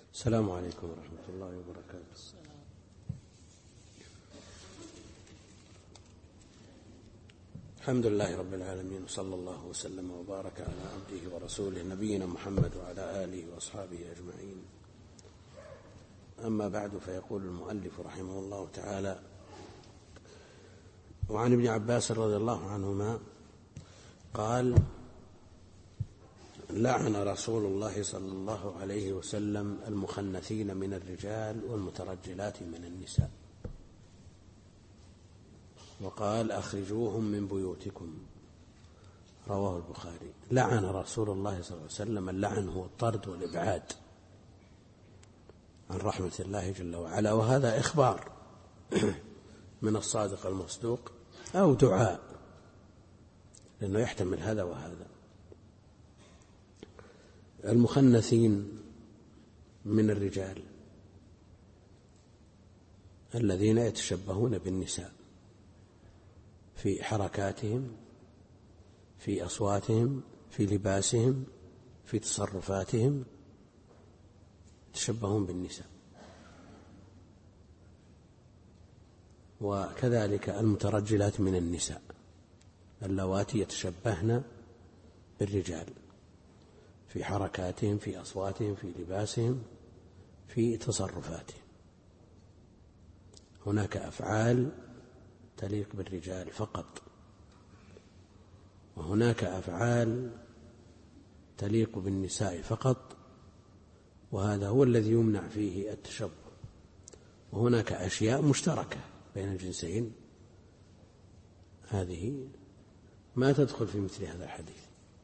السلام عليكم ورحمة الله وبركاته. الحمد لله رب العالمين، وصلى الله وسلم وبارك على عبده ورسوله نبينا محمد وعلى آله وأصحابه أجمعين. أما بعد، فيقول المؤلف رحمه الله تعالى: وعن ابن عباس رضي الله عنهما قال: لعن رسول الله صلى الله عليه وسلم المخنثين من الرجال والمترجلات من النساء، وقال: أخرجوهم من بيوتكم. رواه البخاري. لعن رسول الله صلى الله عليه وسلم، اللعن هو الطرد والإبعاد عن رحمة الله جل وعلا، وهذا إخبار من الصادق المصدوق أو دعاء، لأنه يحتمل هذا وهذا. المخنثين من الرجال الذين يتشبهون بالنساء في حركاتهم، في أصواتهم، في لباسهم، في تصرفاتهم، يتشبهون بالنساء. وكذلك المترجلات من النساء اللواتي يتشبهن بالرجال في حركاتهم، في أصواتهم، في لباسهم، في تصرفاتهم. هناك أفعال تليق بالرجال فقط، وهناك أفعال تليق بالنساء فقط، وهذا هو الذي يمنع فيه التشبه. وهناك أشياء مشتركة بين الجنسين، هذه ما تدخل في مثل هذا الحديث.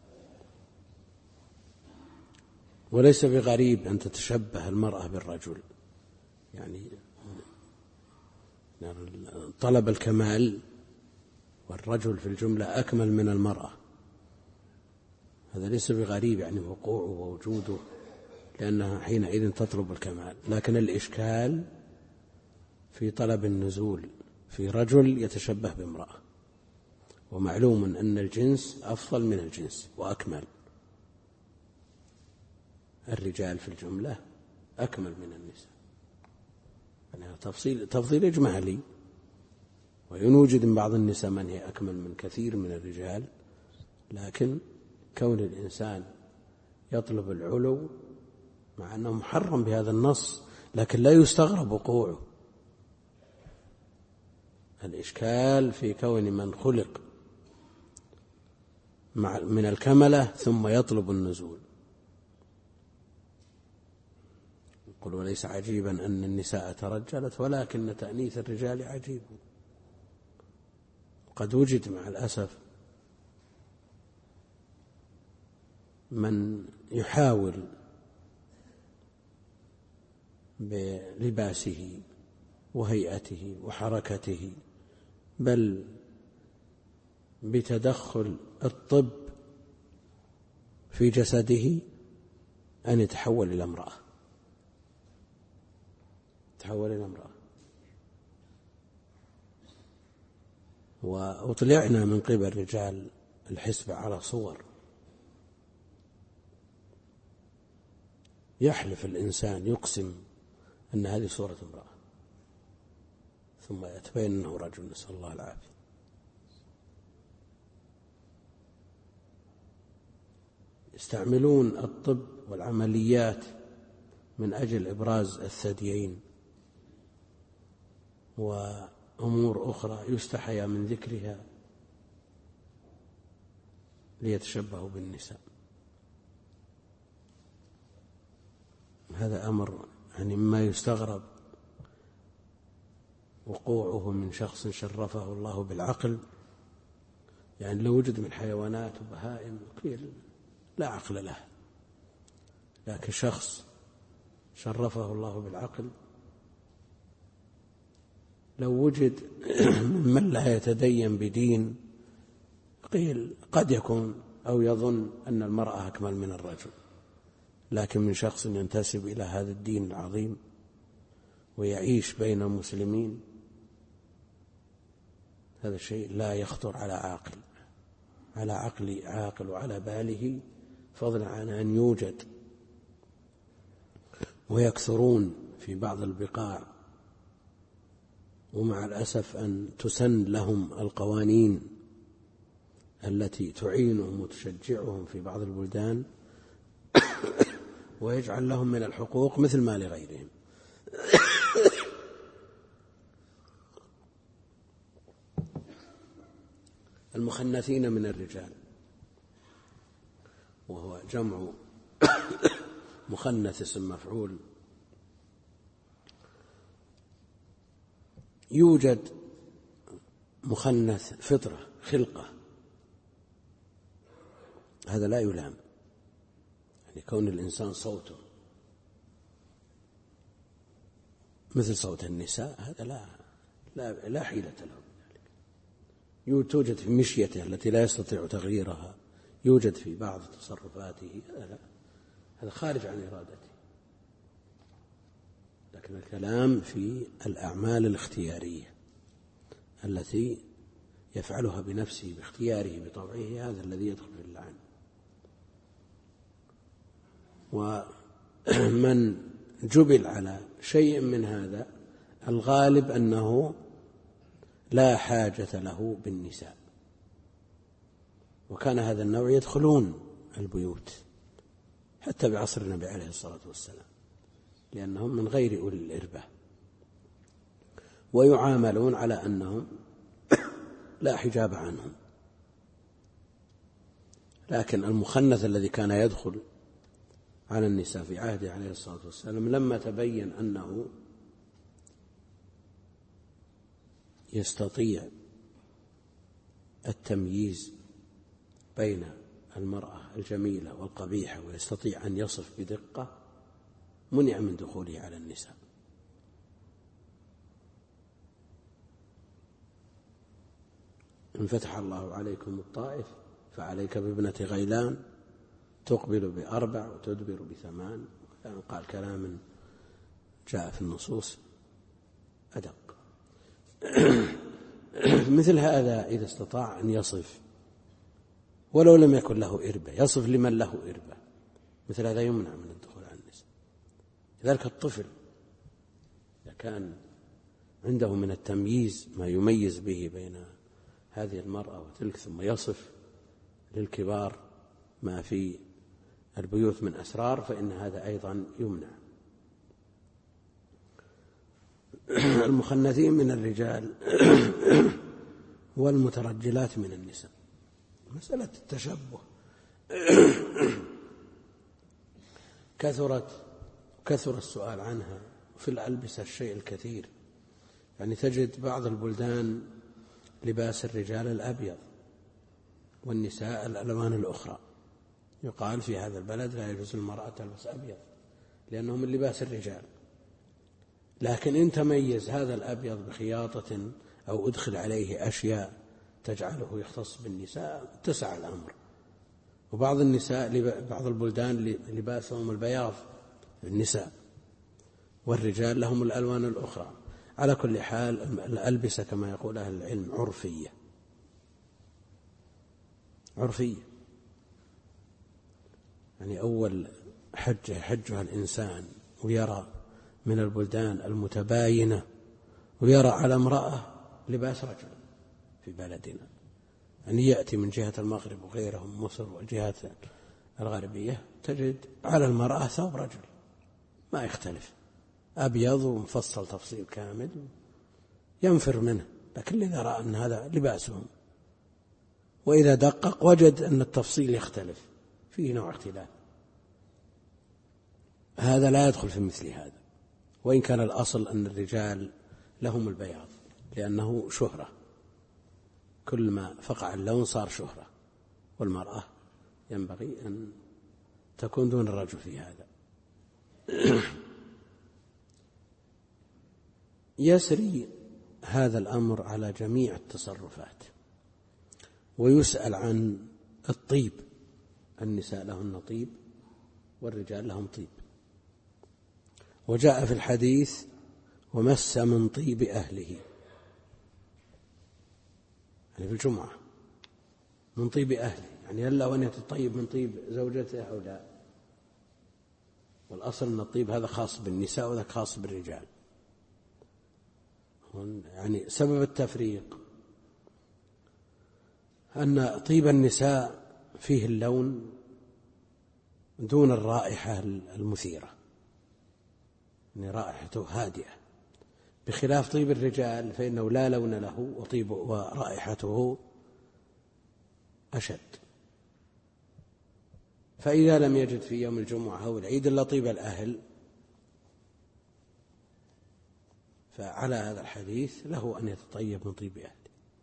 وليس بغريب أن تتشبه المرأة بالرجل، يعني طلب الكمال، والرجل في الجملة أكمل من المرأة، هذا ليس بغريب، يعني وقوعه ووجوده، لأنها حينئذ تطلب الكمال. لكن الإشكال في طلب النزول في رجل يتشبه بامرأة، ومعلوم أن الجنس أفضل من الجنس وأكمل. الرجال في الجملة أكمل من النساء، يعني تفضيل إجمالي، ويوجد من بعض النساء من هي أكمل من كثير من الرجال، لكن كون الإنسان يطلب العلو مع أنه محرم بهذا النص، لكن لا يستغرب وقوعه. الإشكال في كون من خلق من الكملة ثم يطلب النزول. يقول: وليس عجيبا أن النساء ترجلت، ولكن تأنيث الرجال عجيب. قد وجد مع الأسف من يحاول بلباسه وهيئته وحركته، بل بتدخل الطب في جسده، أن يتحول إلى امرأة. وأطلعنا من قبل رجال الحسبة على صور يحلف الإنسان، يقسم أن هذه صورة امرأة، ثم يتبين أنه رجل، نسأل الله العافية. يستعملون الطب والعمليات من أجل إبراز الثديين وأمور أخرى يستحيا من ذكرها، ليتشبهوا بالنساء. هذا أمر يعني مما يستغرب وقوعه من شخص شرفه الله بالعقل. يعني لو وجد من حيوانات وبهائم قيل لا عقل له، لكن شخص شرفه الله بالعقل، لو وجد من لا يتدين بدين قيل قد يكون أو يظن أن المرأة أكمل من الرجل، لكن من شخص ينتسب إلى هذا الدين العظيم ويعيش بين المسلمين، هذا الشيء لا يخطر على عاقل وعلى باله، فضلا عن أن يوجد. ويكثرون في بعض البقاع، ومع الأسف أن تسن لهم القوانين التي تعينهم وتشجعهم في بعض البلدان، ويجعل لهم من الحقوق مثل ما لغيرهم. المخنثين من الرجال، وهو جمع مخنث اسم مفعول. يوجد مخنث فطرة خلقة، هذا لا يلام، يعني كون الإنسان صوته مثل صوت النساء هذا لا حيلة له بذلك. توجد في مشيته التي لا يستطيع تغييرها، يوجد في بعض تصرفاته، هذا خارج عن إرادته. لكن الكلام في الأعمال الاختيارية التي يفعلها بنفسه باختياره بطبعه، هذا الذي يدخل في اللعن. ومن جبل على شيء من هذا الغالب أنه لا حاجة له بالنساء، وكان هذا النوع يدخلون البيوت حتى بعصر النبي عليه الصلاة والسلام، لأنهم من غير أولي الإربة، ويعاملون على أنهم لا حجاب عنهم. لكن المخنث الذي كان يدخل على النساء في عهده عليه الصلاة والسلام، لما تبين أنه يستطيع التمييز بين المرأة الجميلة والقبيحة ويستطيع أن يصف بدقة، منع من دخوله على النساء. إن فتح الله عليكم الطائف فعليك بابنة غيلان تقبل ب4 وتدبر ب8. قال كلام جاء في النصوص أدق. مثل هذا إذا استطاع أن يصف ولو لم يكن له إربة، يصف لمن له إربة، مثل هذا يمنع من الدخول على النساء. لذلك الطفل إذا كان عنده من التمييز ما يميز به بين هذه المرأة وتلك، ثم يصف للكبار ما في البيوت من أسرار، فإن هذا أيضا يمنع. المخنثين من الرجال والمترجلات من النساء، مسألة التشبه كثر السؤال عنها في الألبسة الشيء الكثير. يعني تجد بعض البلدان لباس الرجال الأبيض والنساء الألوان الأخرى، يقال في هذا البلد لا يجوز المرأة تلبس أبيض لأنه من لباس الرجال. لكن إن تميز هذا الأبيض بخياطة أو أدخل عليه أشياء تجعله يختص بالنساء اتسع الأمر. وبعض النساء بعض البلدان لباسهم البياض النساء، والرجال لهم الألوان الأخرى. على كل حال الألبسة كما يقول أهل العلم عرفية. يعني أول حجها الإنسان ويرى من البلدان المتباينة ويرى على امرأة لباس رجل في بلدنا، يعني يأتي من جهة المغرب وغيرهم مصر والجهات الغربية تجد على المرأة ثوب رجل ما يختلف، أبيض ومفصل تفصيل كامل ينفر منه، لكن إذا رأى أن هذا لباسهم، وإذا دقق وجد أن التفصيل يختلف، فيه نوع اختلاف، هذا لا يدخل في مثل هذا. وإن كان الأصل أن الرجال لهم البياض لأنه شهرة، كل ما فقع اللون صار شهرة، والمرأة ينبغي أن تكون دون الرجل في هذا. يسري هذا الأمر على جميع التصرفات، ويسأل عن الطيب، النساء لهن طيب والرجال لهم طيب. وجاء في الحديث ومس من طيب أهله، يعني في الجمعة من طيب أهله، يعني هل له أن يتطيب من طيب زوجته أو لا؟ والأصل أن الطيب هذا خاص بالنساء وذاك خاص بالرجال. يعني سبب التفريق أن طيب النساء فيه اللون دون الرائحة المثيرة، يعني رائحته هادئة، بخلاف طيب الرجال فإنه لا لون له وطيب ورائحته أشد. فإذا لم يجد في يوم الجمعة أو العيد إلا طيب الأهل، فعلى هذا الحديث له أن يتطيب من طيب أهله،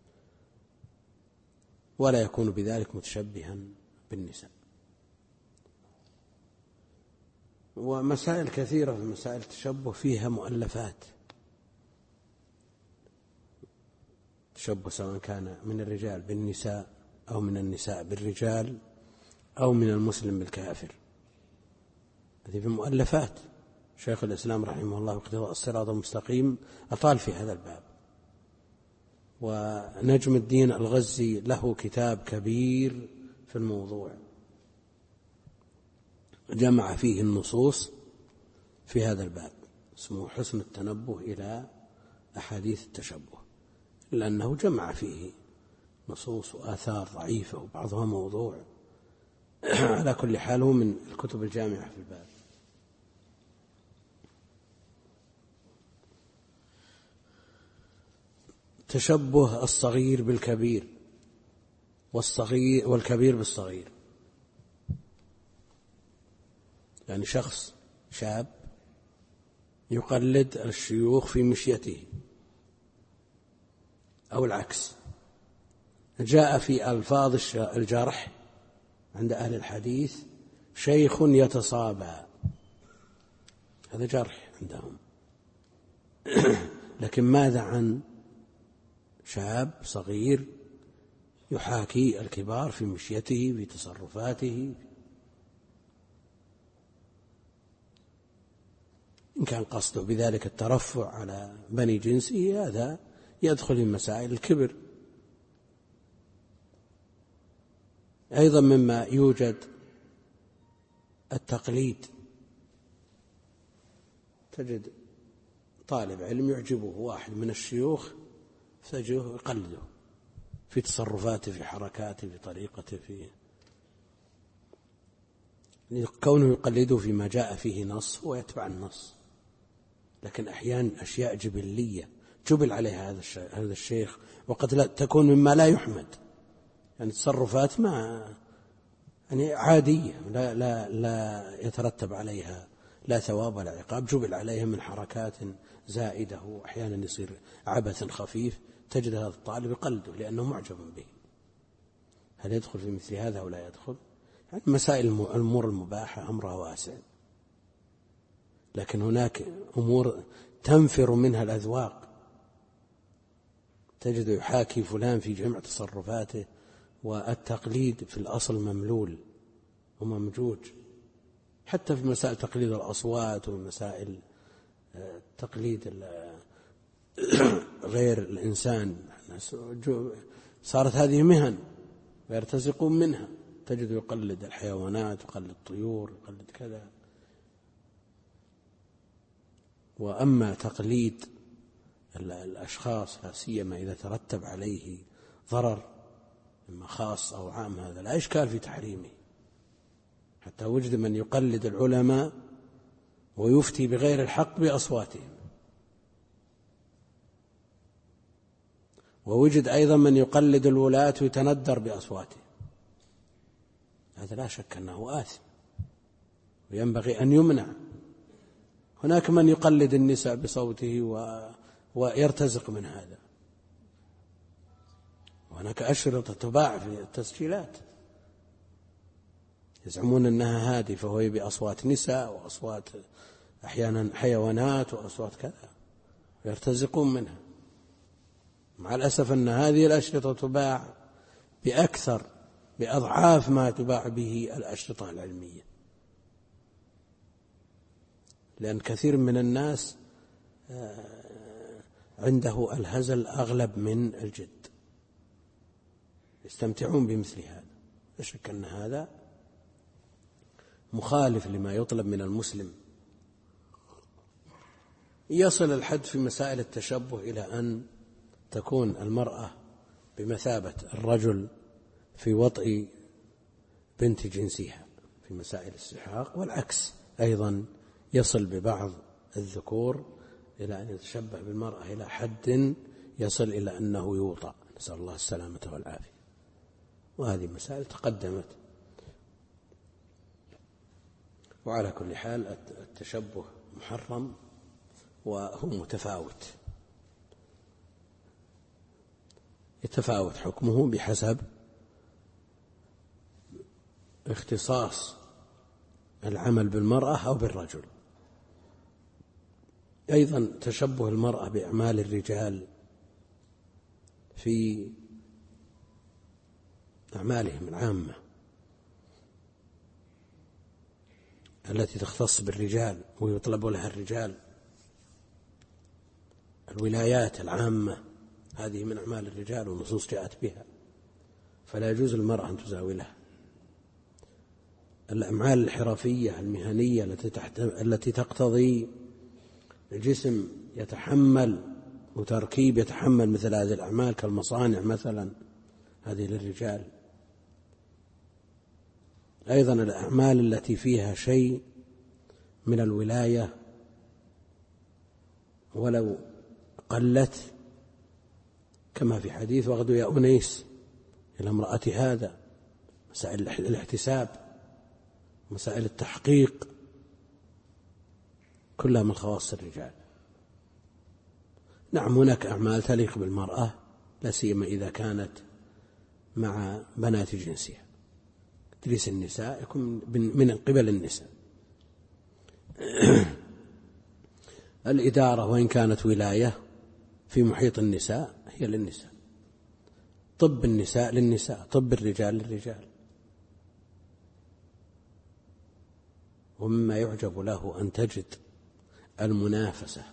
ولا يكون بذلك متشبها بالنساء. ومسائل كثيرة في مسائل التشبه فيها مؤلفات، تشبه سواء كان من الرجال بالنساء أو من النساء بالرجال أو من المسلم بالكافر، هذه في مؤلفات. شيخ الإسلام رحمه الله اقتضاء الصراط المستقيم أطال في هذا الباب، ونجم الدين الغزي له كتاب كبير في الموضوع جمع فيه النصوص في هذا الباب، اسمه حسن التنبه إلى أحاديث التشبه، لأنه جمع فيه نصوص وآثار ضعيفة وبعضها موضوع. على كل حال هو من الكتب الجامعة في الباب. تشبه الصغير بالكبير والكبير بالصغير، يعني شخص شاب يقلد الشيوخ في مشيته، أو العكس. جاء في ألفاظ الجرح عند أهل الحديث شيخ يتصابى، هذا جرح عندهم. لكن ماذا عن شاب صغير يحاكي الكبار في مشيته في تصرفاته؟ إن كان قصده بذلك الترفع على بني جنسه هذا يدخل في مسائل الكبر. أيضا مما يوجد التقليد، تجد طالب علم يعجبه واحد من الشيوخ فتجده يقلده في تصرفاته في حركاته في طريقته، في كونه يقلده فيما جاء فيه نص هو يتبع النص. لكن أحيانا أشياء جبلية جبل عليها هذا الشيخ، وقد لا تكون مما لا يحمد، يعني تصرفات ما يعني عادية لا يترتب عليها لا ثواب ولا عقاب، جبل عليها من حركات زائدة، وأحيانا يصير عبث خفيف، تجد هذا الطالب يقلده لأنه معجب به. هل يدخل في مثل هذا أو لا يدخل؟ يعني مسائل الأمور المباحة أمرها واسع، لكن هناك أمور تنفر منها الأذواق، تجد يحاكي فلان في جميع تصرفاته، والتقليد في الأصل مملول وممجوج، حتى في مسائل تقليد الأصوات ومسائل تقليد غير الإنسان، صارت هذه مهن ويرتزقون منها، تجد يقلد الحيوانات يقلد الطيور يقلد كذا. وأما تقليد الأشخاص لا سيما إذا ترتب عليه ضرر إما خاص أو عام، هذا لا إشكال في تحريمه. حتى وجد من يقلد العلماء ويفتي بغير الحق بأصواتهم، ووجد أيضا من يقلد الولاة ويتندر بأصواتهم، هذا لا شك أنه آثم وينبغي أن يمنع. هناك من يقلد النساء بصوته ويرتزق من هذا، وهناك أشرطة تباع في التسجيلات يزعمون أنها هادفة وهي بأصوات نساء وأصوات أحيانا حيوانات وأصوات كذا، ويرتزقون منها. مع الأسف أن هذه الأشرطة تباع بأضعاف ما تباع به الأشرطة العلمية، لأن كثير من الناس عنده الهزل أغلب من الجد، يستمتعون بمثل هذا. لا شك أن هذا مخالف لما يطلب من المسلم، يصل الحد في مسائل التشبه إلى أن تكون المرأة بمثابة الرجل في وطئ بنت جنسها في مسائل السحاق، والعكس أيضا يصل ببعض الذكور إلى أن يتشبه بالمرأة إلى حد يصل إلى أنه يوطأ، نسأل الله السلامة والعافية. وهذه مسائل تقدمت. وعلى كل حال التشبه محرم وهو متفاوت، يتفاوت حكمه بحسب اختصاص العمل بالمرأة أو بالرجل. أيضا تشبه المرأة بأعمال الرجال في أعمالهم العامة التي تختص بالرجال ويطلب لها الرجال، الولايات العامة هذه من أعمال الرجال والنصوص جاءت بها، فلا يجوز للمرأة أن تزاولها. الأعمال الحرفية المهنية التي تقتضي الجسم يتحمل وتركيب يتحمل مثل هذه الأعمال كالمصانع مثلا، هذه للرجال. أيضا الأعمال التي فيها شيء من الولاية ولو قلت، كما في حديث واغدوا يا أنيس إلى امرأة هذا، مسائل الاحتساب، مسائل التحقيق، كلها من خواص الرجال. نعم هناك أعمال تليق بالمرأة لا سيما إذا كانت مع بنات جنسها، تدريس النساء يكون من قبل النساء. الإدارة وإن كانت ولاية في محيط النساء هي للنساء، طب النساء للنساء، طب الرجال للرجال. ومما يعجب له أن تجد المنافسة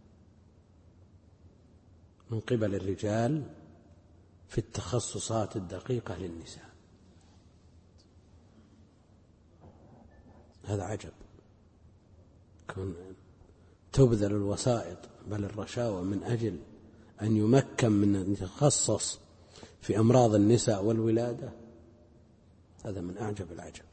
من قبل الرجال في التخصصات الدقيقة للنساء، هذا عجب. تبذل الوسائط بل الرشاوى من أجل أن يمكن من أن يتخصص في أمراض النساء والولادة، هذا من أعجب العجب.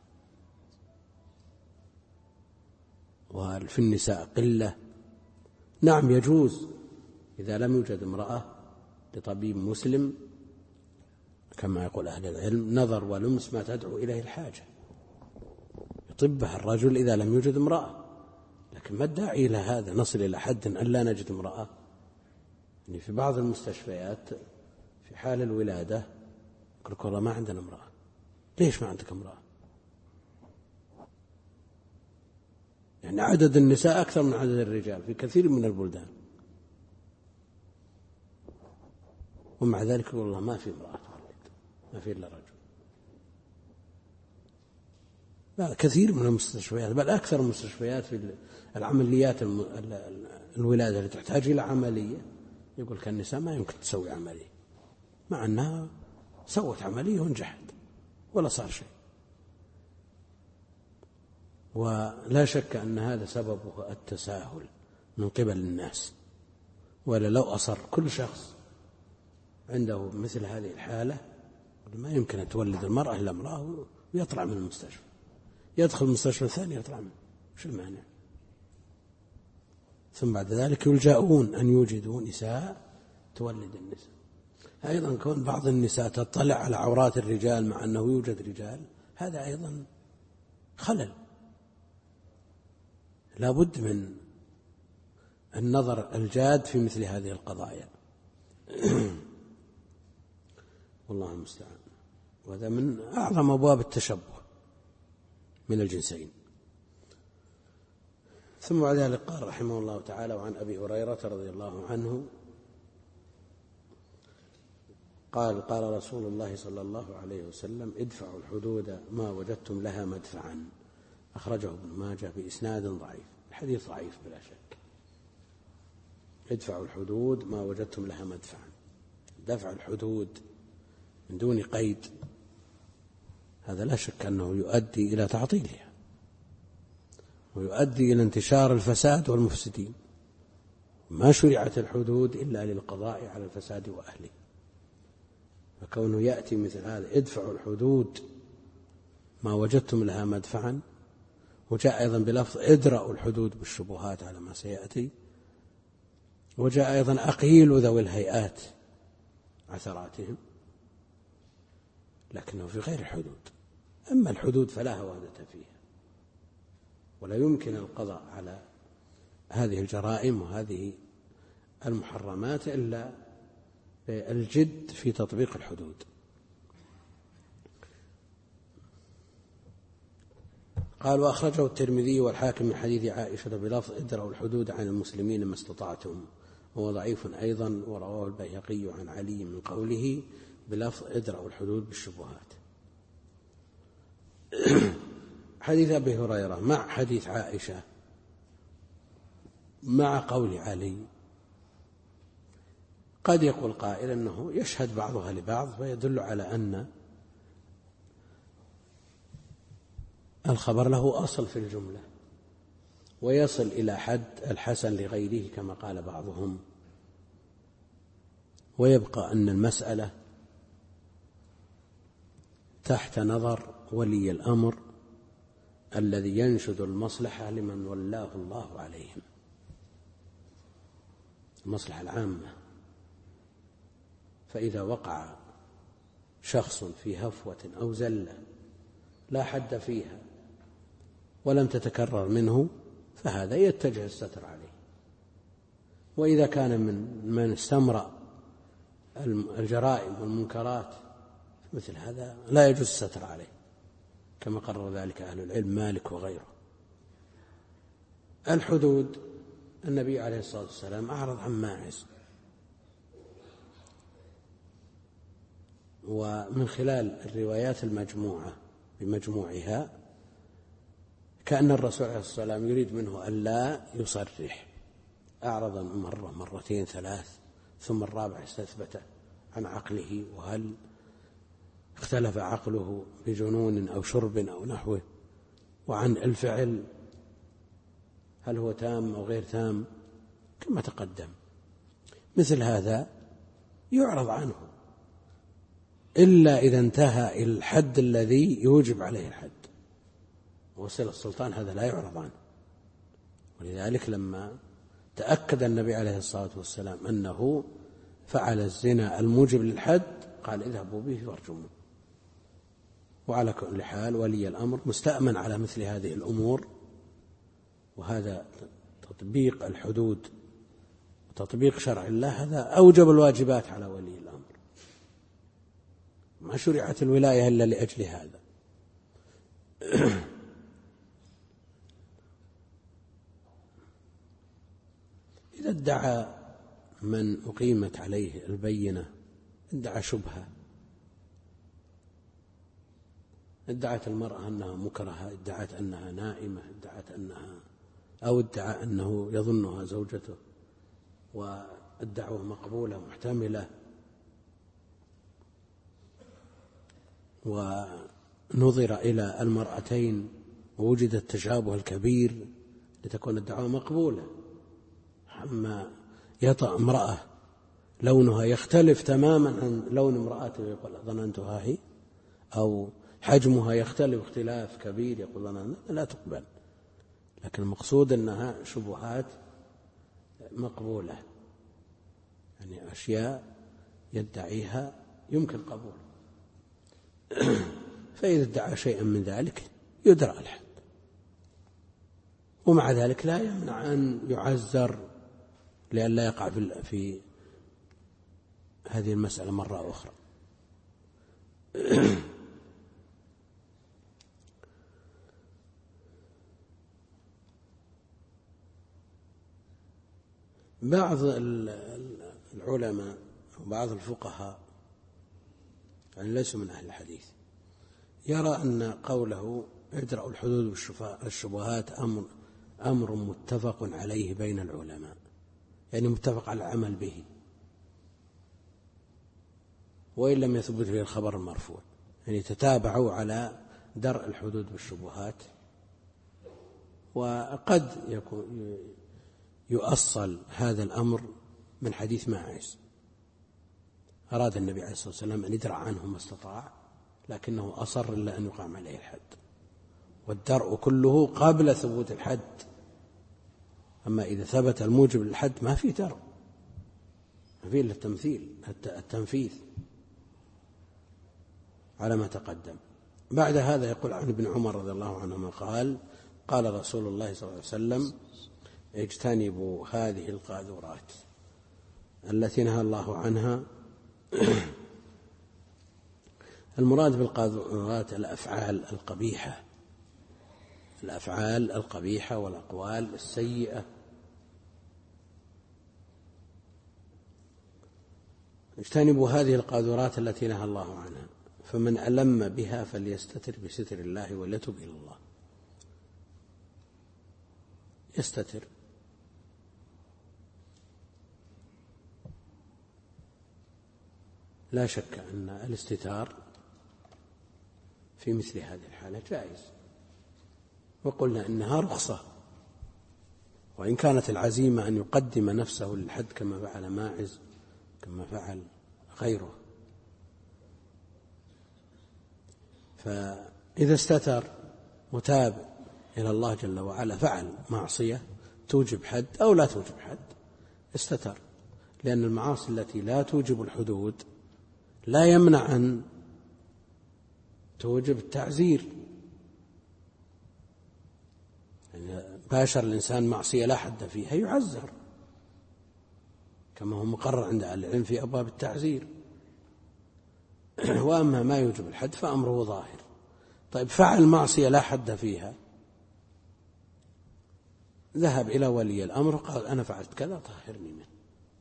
وفي النساء قلة. نعم يجوز إذا لم يوجد امرأة لطبيب مسلم كما يقول أهل العلم نظر ولمس ما تدعو إليه الحاجة، يطبها الرجل إذا لم يوجد امرأة. لكن ما الداعي إلى هذا؟ نصل إلى حد أن لا نجد امرأة. يعني في بعض المستشفيات في حال الولادة يقول لك والله ما عندنا امرأة. ليش ما عندك امرأة؟ يعني عدد النساء أكثر من عدد الرجال في كثير من البلدان، ومع ذلك يقول الله ما في امرأة تولد، ما في إلا رجل. كثير من المستشفيات بل أكثر المستشفيات في العمليات الولادة اللي تحتاج إلى عملية يقول لك النساء ما يمكن تسوي عملية، مع أنها سوت عملية ونجحت ولا صار شيء. ولا شك أن هذا سببه التساهل من قبل الناس، ولا لو أصر كل شخص عنده مثل هذه الحالة ما يمكن أن تولد المرأة إلا امرأة ويطلع من المستشفى، يدخل المستشفى الثاني يطلع منه، شو المانع؟ ثم بعد ذلك يلجأون أن يوجدوا نساء تولد النساء. أيضا كون بعض النساء تطلع على عورات الرجال مع أنه يوجد رجال، هذا أيضا خلل. لا بد من النظر الجاد في مثل هذه القضايا. والله المستعان. وهذا من أعظم أبواب التشبه من الجنسين. ثم بعد ذلك قال رحمه الله تعالى: وعن أبي هريرة رضي الله عنه قال: قال رسول الله صلى الله عليه وسلم: ادفعوا الحدود ما وجدتم لها مدفعا. أخرجه ابن ماجه بإسناد ضعيف. الحديث ضعيف بلا شك. ادفعوا الحدود ما وجدتم لها مدفعا. دفع الحدود من دون قيد هذا لا شك أنه يؤدي إلى تعطيلها، ويؤدي إلى انتشار الفساد والمفسدين. ما شرعت الحدود إلا للقضاء على الفساد وأهله، فكونه يأتي مثل هذا ادفعوا الحدود ما وجدتم لها مدفعا، وجاء أيضا بلفظ ادرأوا الحدود بالشبهات على ما سيأتي، وجاء أيضا أقيلوا ذوي الهيئات عثراتهم، لكنه في غير الحدود. أما الحدود فلا هوادة فيها، ولا يمكن القضاء على هذه الجرائم وهذه المحرمات إلا بالجد في تطبيق الحدود. قال وأخرجه الترمذي والحاكم من حديث عائشة بلفظ ادرأوا الحدود عن المسلمين ما استطعتم، وهو ضعيف أيضا، ورواه البيهقي عن علي من قوله بلفظ ادرأوا الحدود بالشبهات. حديث أبي هريرة مع حديث عائشة مع قول علي، قد يقول قائل أنه يشهد بعضها لبعض، فيدل على أن الخبر له أصل في الجملة ويصل إلى حد الحسن لغيره كما قال بعضهم، ويبقى أن المسألة تحت نظر ولي الأمر الذي ينشد المصلحة لمن ولاه الله عليهم، المصلحة العامة. فإذا وقع شخص في هفوة أو زلة لا حد فيها ولم تتكرر منه، فهذا يتجه الستر عليه. وإذا كان من استمرأ الجرائم والمنكرات مثل هذا لا يجوز الستر عليه، كما قرر ذلك أهل العلم مالك وغيره. الحدود النبي عليه الصلاة والسلام أعرض عن ماعز، ومن خلال الروايات المجموعة بمجموعها كأن الرسول عليه الصلاة والسلام يريد منه أن لا يصرح. أعرض مرة مرتين ثلاث، ثم الرابع استثبت عن عقله، وهل اختلف عقله بجنون أو شرب أو نحوه، وعن الفعل هل هو تام أو غير تام كما تقدم. مثل هذا يعرض عنه إلا إذا انتهى إلى الحد الذي يوجب عليه الحد، وصل السلطان هذا لا يعرض عنه. ولذلك لما تأكد النبي عليه الصلاة والسلام أنه فعل الزنا الموجب للحد قال اذهبوا به وارجموه. وعلى كل حال ولي الأمر مستأمن على مثل هذه الأمور، وهذا تطبيق الحدود وتطبيق شرع الله هذا أوجب الواجبات على ولي الأمر. ما شرعت الولاية إلا لأجل هذا. إذا ادعى من أقيمت عليه البينة، ادعى شبهة، ادعت المرأة أنها مكرهة، ادعت أنها نائمة، ادعى أنه يظنها زوجته، والدعوة مقبولة محتملة، ونظر إلى المرأتين ووجد التشابه الكبير لتكون الدعوة مقبولة. أما يطأ امرأة لونها يختلف تماما عن لون امرأته يقول ظننتها هي، أو حجمها يختلف اختلاف كبير يقول ظننتها، لا تقبل. لكن المقصود أنها شبهات مقبولة، يعني أشياء يدعيها يمكن قبول. فإذا ادعى شيئا من ذلك يدرأ الحد، ومع ذلك لا يمنع أن يعزر لئلا يقع في هذه المسألة مرة أخرى. بعض العلماء وبعض الفقهاء يعني ليسوا من أهل الحديث يرى أن قوله ادرأوا الحدود والشبهات أمر متفق عليه بين العلماء، يعني متفق على العمل به، وإن لم يثبت به الخبر المرفوع، يعني تتابعوا على درء الحدود والشبهات وقد يؤصل هذا الأمر من حديث ماعز. أراد النبي عليه الصلاة والسلام أن يدرع عنه ما استطاع، لكنه أصر إلا أن يقام عليه الحد، والدرء كله قبل ثبوت الحد. أما إذا ثبت الموجب للحد ما فيه درء، ما فيه إلا التنفيذ على ما تقدم. بعد هذا يقول عن ابن عمر رضي الله عنهما قال: قال رسول الله صلى الله عليه وسلم: اجتنبوا هذه القاذورات التي نهى الله عنها. المراد بالقاذورات الأفعال القبيحة والأقوال السيئة. اجتنبوا هذه القاذورات التي نهى الله عنها، فمن ألم بها فليستتر بستر الله وليتب إلى الله. يستتر، لا شك أن الاستتار في مثل هذه الحالة جائز، وقلنا إنها رخصة، وإن كانت العزيمة أن يقدم نفسه للحد كما فعل ماعز كما فعل غيره. فإذا استتر وتاب إلى الله جل وعلا فعل معصية توجب حد أو لا توجب حد، استتر، لأن المعاصي التي لا توجب الحدود لا يمنع أن توجب التعزير. يعني باشر الإنسان معصية لا حد فيها يعزر، كما هو مقرر عند أهل العلم في أبواب التعزير. وأما ما يوجب الحد فأمره ظاهر. طيب، فعل معصية لا حد فيها، ذهب إلى ولي الأمر قال: أنا فعلت كذا طهرني منه.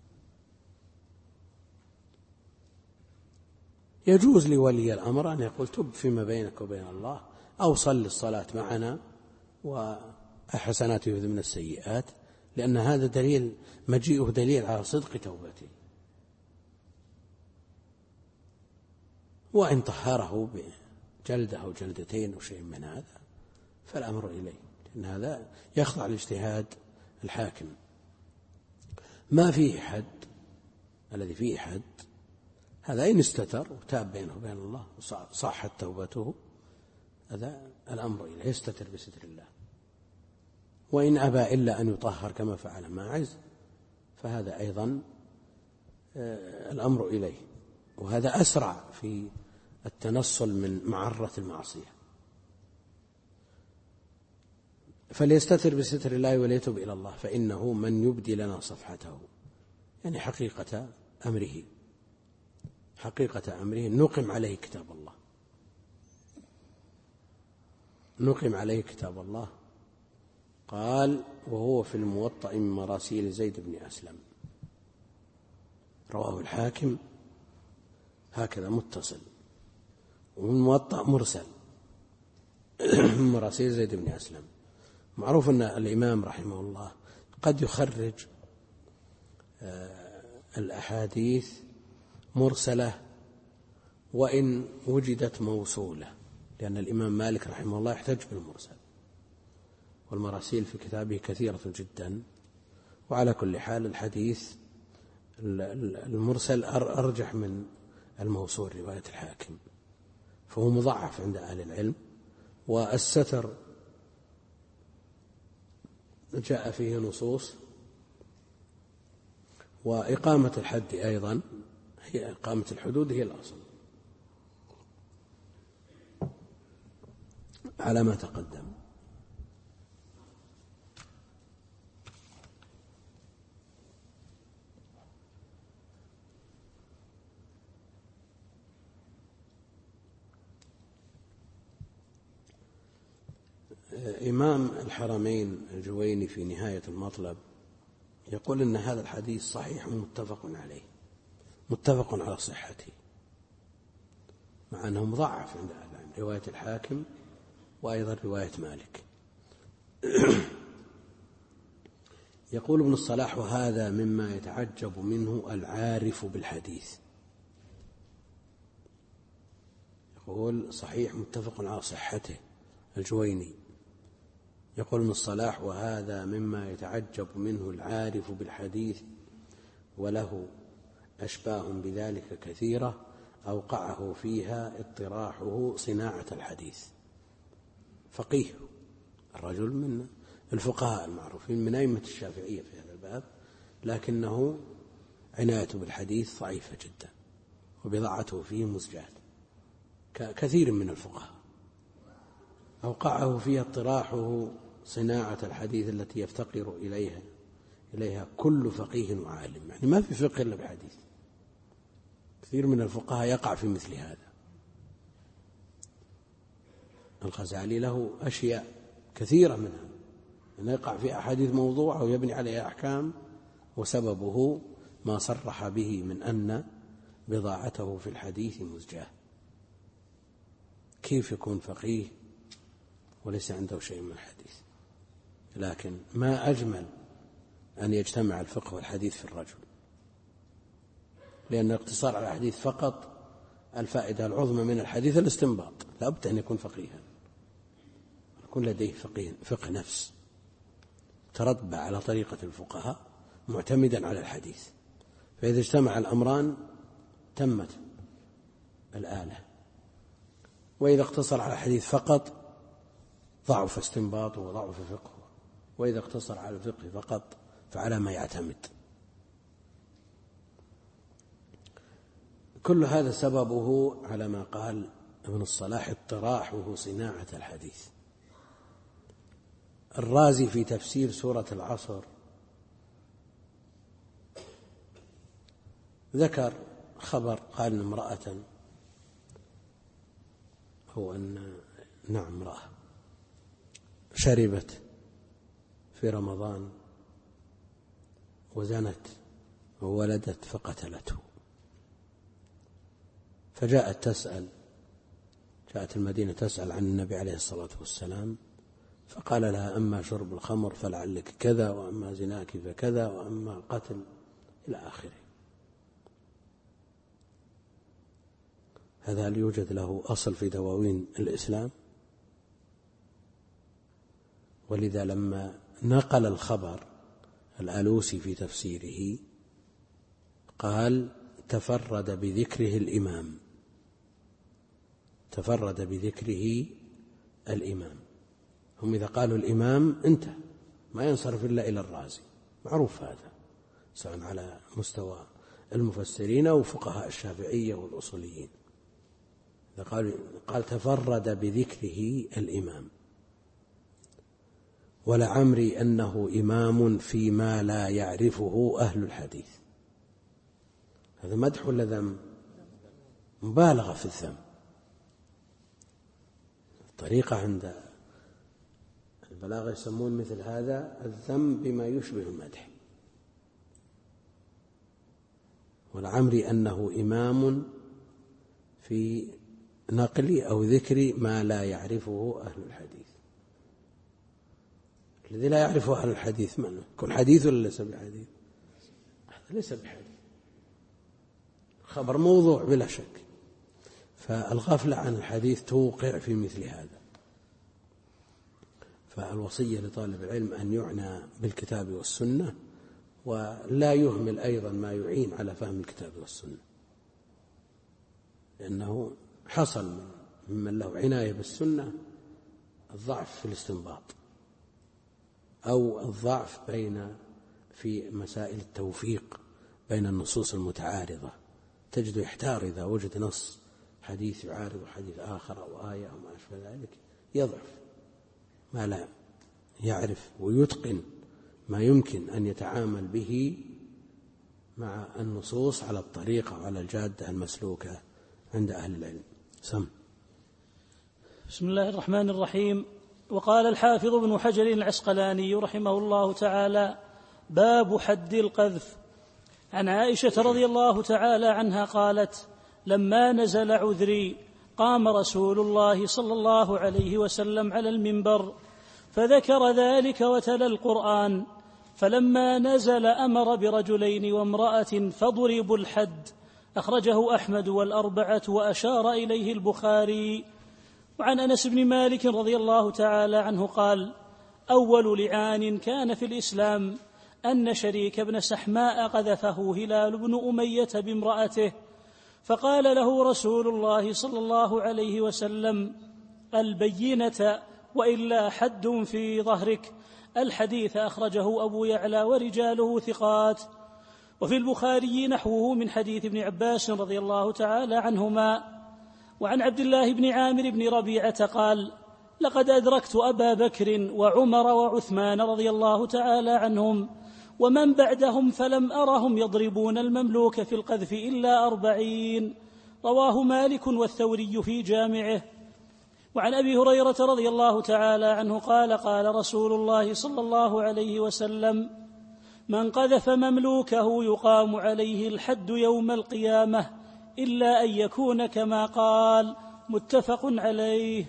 يجوز لولي الأمر أن يقول: تب فيما بينك وبين الله، أو صل الصلاة معنا، وحسنات يذهبن السيئات، لأن هذا دليل، مجيئه دليل على صدق توبته. وإن طهره بجلدة أو جلدتين أو شيء من هذا فالأمر إليه، لأن هذا يخضع لاجتهاد الحاكم. ما فيه حد، الذي فيه حد هذا إن استتر وتاب بينه وبين الله صحت توبته، هذا الأمر إليه، يستتر بستر الله. وإن أبى إلا أن يطهر كما فعل ماعز فهذا أيضا الأمر إليه، وهذا أسرع في التنصل من معرة المعصية. فليستتر بستر الله وليتب إلى الله، فإنه من يبدي لنا صفحته، يعني حقيقة أمره نقم عليه كتاب الله، نقم عليه كتاب الله. قال: وهو في الموطأ من مراسيل زيد بن أسلم، رواه الحاكم هكذا متصل، ومن الموطأ مرسل من مراسيل زيد بن أسلم. معروف أن الإمام رحمه الله قد يخرج الأحاديث مرسلة وإن وجدت موصولة، لأن الإمام مالك رحمه الله يحتج بالمرسل، والمراسيل في كتابه كثيرة جدا. وعلى كل حال الحديث المرسل أرجح من الموصول رواية الحاكم، فهو مضعف عند أهل العلم. والستر جاء فيه نصوص، وإقامة الحد أيضا، هي إقامة الحدود هي الأصل على ما تقدم. إمام الحرمين الجويني في نهاية المطلب يقول إن هذا الحديث صحيح متفق عليه، متفق على صحته، مع أنه مضاعف عند أهل العلم، رواية الحاكم وأيضا رواية مالك. يقول ابن الصلاح: وهذا مما يتعجب منه العارف بالحديث. يقول صحيح متفق على صحته الجويني، يقول ابن الصلاح: وهذا مما يتعجب منه العارف بالحديث وله أشباه بذلك كثيرة أوقعه فيها اطراحه صناعة الحديث. فقيه، الرجل من الفقهاء المعروفين من أئمة الشافعية في هذا الباب، لكنه عنايته بالحديث ضعيفة جدا وبضاعته فيه مزجاة كثير من الفقهاء. أوقعه فيها اطراحه صناعة الحديث التي يفتقر إليها كل فقيه وعالم، يعني ما في فقه إلا بحديث. كثير من الفقهاء يقع في مثل هذا. الغزالي له أشياء كثيرة منها أنه يقع في أحاديث موضوعة ويبني عليها أحكام، وسببه ما صرح به من أن بضاعته في الحديث مزجاة. كيف يكون فقيه وليس عنده شيء من الحديث؟ لكن ما أجمل أن يجتمع الفقه والحديث في الرجل، لأن الاقتصار على الحديث فقط الفائدة العظمى من الحديث الاستنباط. لا بد أن يكون فقيها، يكون لديه فقه نفس تربى على طريقة الفقهاء معتمدا على الحديث. فإذا اجتمع الأمران تمت الآلة. وإذا اقتصر على الحديث فقط ضعف استنباطه وضعف فقهه، وإذا اقتصر على الفقه فقط فعلى ما يعتمد. كل هذا سببه على ما قال ابن الصلاح اطراحه صناعة الحديث. الرازي في تفسير سورة العصر ذكر خبر قال إن امرأة، هو أن امرأة شربت في رمضان وزنت وولدت فقتلته، جاءت المدينة تسأل عن النبي عليه الصلاة والسلام، فقال لها: أما شرب الخمر فلعلك كذا، وأما زناك فكذا، وأما القتل إلى آخره. هذا هل يوجد له أصل في دواوين الإسلام؟ ولذا لما نقل الخبر الألوسي في تفسيره قال: تفرد بذكره الإمام. هم إذا قالوا الإمام انتهى، ما ينصرف إلا إلى الرازي، معروف هذا، سواء على مستوى المفسرين أو فقهاء الشافعية والأصوليين. قال تفرد بذكره الإمام، ولعمري أنه إمام فيما لا يعرفه أهل الحديث. هذا مدح ولا ذم؟ مبالغة في الذم. الطريقة عند البلاغة يسمون مثل هذا الذم بما يشبه المدح. ولعمري أنه إمام في نقل أو ذكر ما لا يعرفه أهل الحديث. الذي لا يعرفه أهل الحديث من يكون حديث ولا ليس بحديث؟ هذا ليس بحديث، خبر موضوع بلا شك. فالغفلة عن الحديث توقع في مثل هذا. فالوصية لطالب العلم أن يعنى بالكتاب والسنة، ولا يهمل أيضا ما يعين على فهم الكتاب والسنة، لأنه حصل ممن له عناية بالسنة الضعف في الاستنباط، أو الضعف في مسائل التوفيق بين النصوص المتعارضة. تجد يحتار إذا وجد نص حديث يعارض حديث آخر أو آية أو ما أشبه ذلك، يضعف ما لا يعرف ويتقن ما يمكن أن يتعامل به مع النصوص على الطريقة وعلى الجادة المسلوكة عند أهل العلم. بسم الله الرحمن الرحيم. وقال الحافظ ابن حجر العسقلاني رحمه الله تعالى: باب حد القذف. عن عائشة رضي الله تعالى عنها قالت: لما نزل عذري قام رسول الله صلى الله عليه وسلم على المنبر فذكر ذلك وتلا القرآن، فلما نزل أمر برجلين وامرأة فضربوا الحد. أخرجه أحمد والأربعة وأشار إليه البخاري. وعن أنس بن مالك رضي الله تعالى عنه قال: أول لعان كان في الإسلام أن شريك بن سحماء قذفه هلال بن أمية بامرأته، فقال له رسول الله صلى الله عليه وسلم: البينة وإلا حد في ظهرك. الحديث أخرجه أبو يعلى ورجاله ثقات. وفي البخاري نحوه من حديث ابن عباس رضي الله تعالى عنهما. وعن عبد الله بن عامر بن ربيعة قال: لقد أدركت أبا بكر وعمر وعثمان رضي الله تعالى عنهم ومن بعدهم فلم أرهم يضربون المملوك في القذف إلا 40. رواه مالك والثوري في جامعه. وعن أبي هريرة رضي الله تعالى عنه قال: قال رسول الله صلى الله عليه وسلم: من قذف مملوكه يقام عليه الحد يوم القيامة إلا أن يكون كما قال. متفق عليه.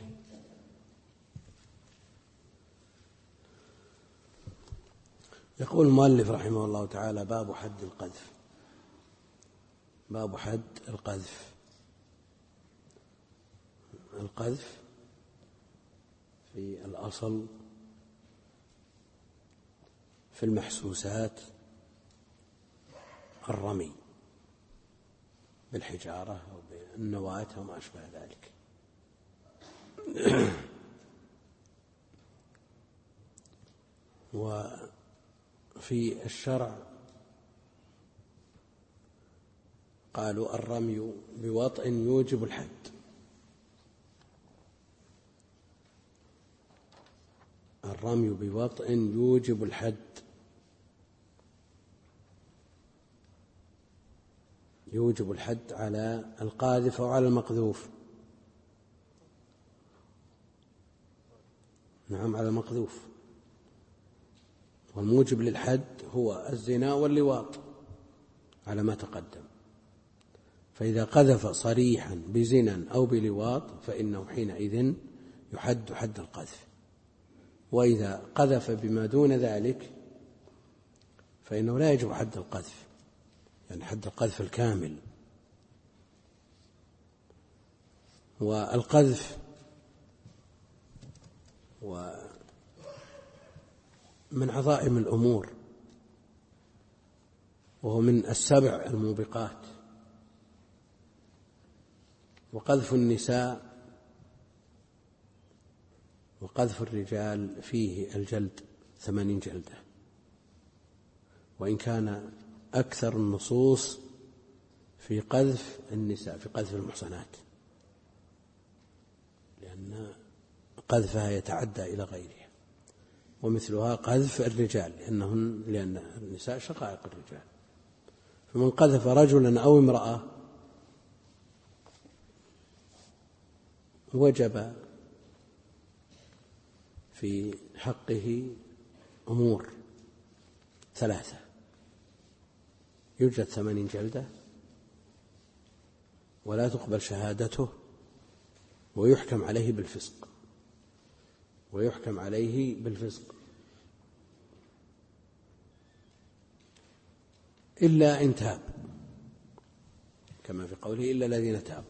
يقول المؤلف رحمه الله تعالى: باب حد القذف. باب حد القذف. القذف في الأصل في المحسوسات الرمي بالحجارة أو بالنواة وما أشبه ذلك. وفي الشرع قالوا: الرمي بوطء يوجب الحد. الرمي بوطء يوجب الحد، يوجب الحد على القاذف أو على المقذوف. نعم، على المقذوف. والموجب للحد هو الزنا واللواط على ما تقدم. فإذا قذف صريحا بزنا أو بلواط فإنه حينئذ يحد حد القذف. وإذا قذف بما دون ذلك فإنه لا يجب حد القذف، يعني حد القذف الكامل. والقذف ومن عظائم الأمور، وهو من السبع الموبقات. وقذف النساء وقذف الرجال فيه الجلد 80 جلدة، وإن كان أكثر النصوص في قذف النساء، في قذف المحصنات، لأن قذفها يتعدى إلى غيرها. ومثلها قذف الرجال، لأن النساء شقائق الرجال. فمن قذف رجلا أو امرأة وجب في حقه أمور 3: يوجد 80 جلدة، ولا تقبل شهادته، ويحكم عليه بالفسق. ويحكم عليه بالفسق إلا إن تاب، كما في قوله: إلا الذين تابوا.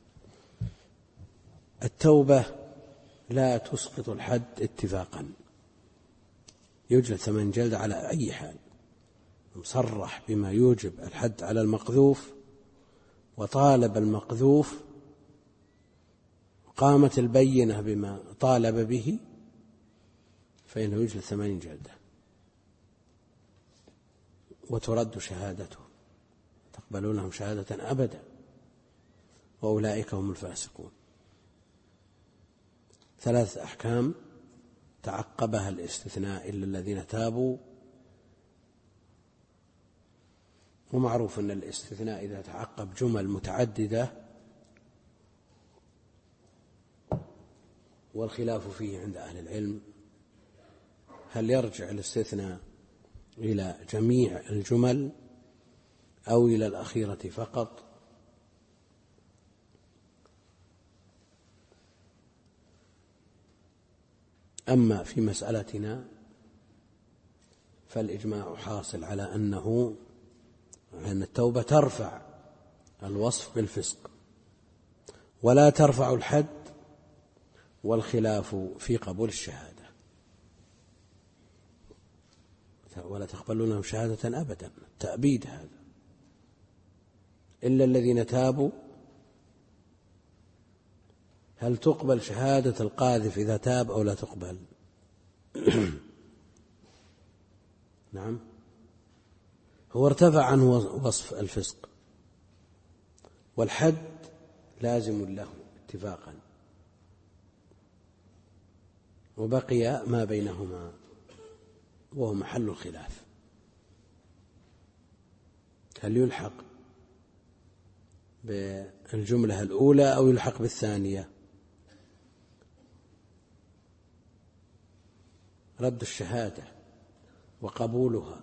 التوبة لا تسقط الحد اتفاقا، يوجد 8 جلدة على أي حال. مصرح بما يوجب الحد على المقذوف، وطالب المقذوف، قامت البينة بما طالب به، فإنه يوجد 80 جلدة، وترد شهادته، تقبلونهم شهادة أبدا، وأولئك هم الفاسقون. 3 أحكام تعقبها الاستثناء: إلا الذين تابوا. ومعروف أن الاستثناء إذا تعقب جمل متعددة والخلاف فيه عند أهل العلم، هل يرجع الاستثناء إلى جميع الجمل أو إلى الأخيرة فقط؟ أما في مسألتنا فالإجماع حاصل على أن التوبة ترفع الوصف بالفسق ولا ترفع الحد، والخلاف في قبول الشهادة. ولا تقبلون لهم شهادة أبدا، تأبيد هذا، إلا الذين تابوا. هل تقبل شهادة القاذف إذا تاب أو لا تقبل؟ نعم، هو ارتفع عنه وصف الفسق، والحد لازم له اتفاقا، وبقي ما بينهما وهو محل الخلاف، هل يلحق بالجملة الأولى أو يلحق بالثانية؟ رد الشهادة وقبولها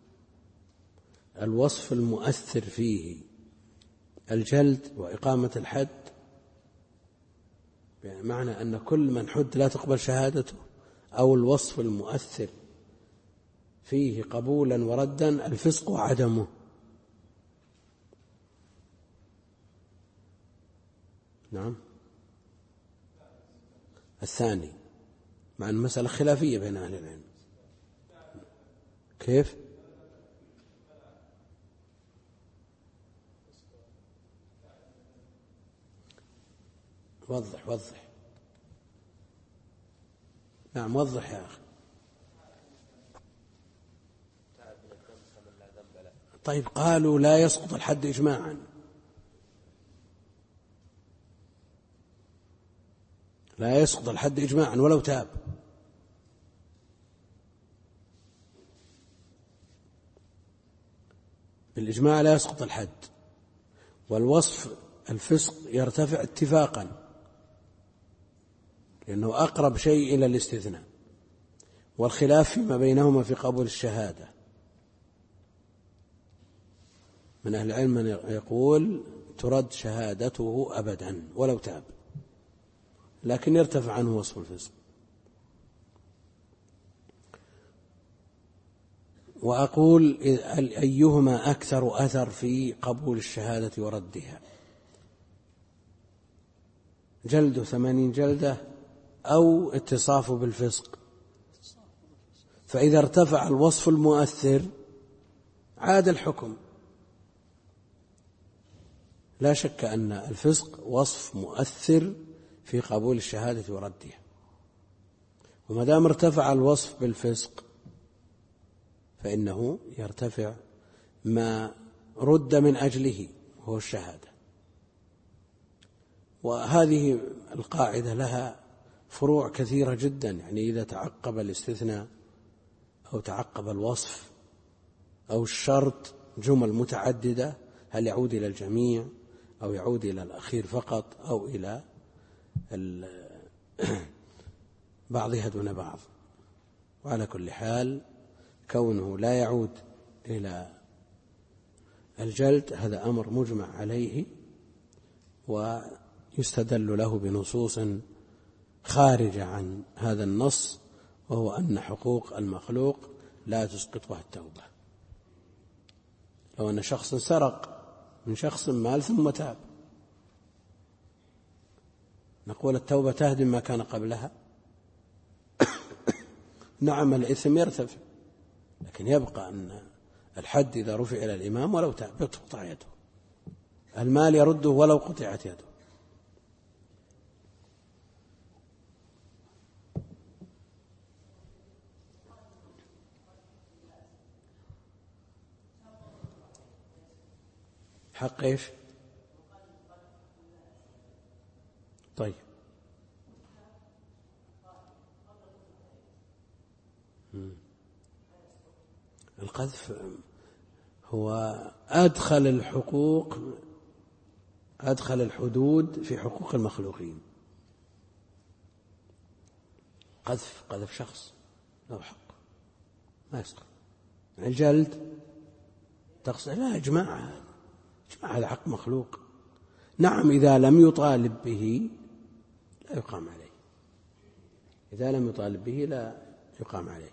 الوصف المؤثر فيه الجلد وإقامة الحد، بمعنى أن كل من حد لا تقبل شهادته، أو الوصف المؤثر فيه قبولا وردا الفسق وعدمه. نعم، الثاني، مع المسألة خلافية بين أهل العلم. كيف؟ وضح. نعم، وضح يا أخي. طيب، قالوا لا يسقط الحد إجماعا، لا يسقط الحد إجماعا ولو تاب. بالإجماع لا يسقط الحد، والوصف الفسق يرتفع اتفاقا، لأنه أقرب شيء إلى الاستثناء، والخلاف فيما بينهما في قبول الشهادة. من أهل العلم من يقول ترد شهادته أبدا ولو تاب، لكن يرتفع عنه وصف الفسق. وأقول أيهما أكثر أثر في قبول الشهادة وردها، جلد 80 جلدة أو اتصافه بالفسق؟ فإذا ارتفع الوصف المؤثر عاد الحكم. لا شك أن الفسق وصف مؤثر في قبول الشهادة وردها، وما دام ارتفع الوصف بالفسق فإنه يرتفع ما رد من أجله وهو الشهادة. وهذه القاعدة لها فروع كثيرة جدا، يعني إذا تعقب الاستثناء أو تعقب الوصف أو الشرط جمل متعددة، هل يعود إلى الجميع أو يعود إلى الأخير فقط أو إلى بعضها دون بعض؟ وعلى كل حال كونه لا يعود إلى الجلد هذا أمر مجمع عليه، ويستدل له بنصوص خارجة عن هذا النص، وهو أن حقوق المخلوق لا تسقطها التوبة. لو أن شخص سرق من شخص مال ثم تاب، نقول التوبة تهدم ما كان قبلها؟ نعم، الإثم يرتفع، لكن يبقى أن الحد إذا رفع إلى الإمام ولو تاب تقطع يده، المال يرده ولو قطعت يده. حق إيش؟ طيب، القذف هو أدخل الحدود في حقوق المخلوقين. قذف شخص له حق ما يسقط. الجلد تقصد لا، إجماع هذا حق مخلوق. نعم، إذا لم يطالب به لا يقام عليه، إذا لم يطالب به لا يقام عليه.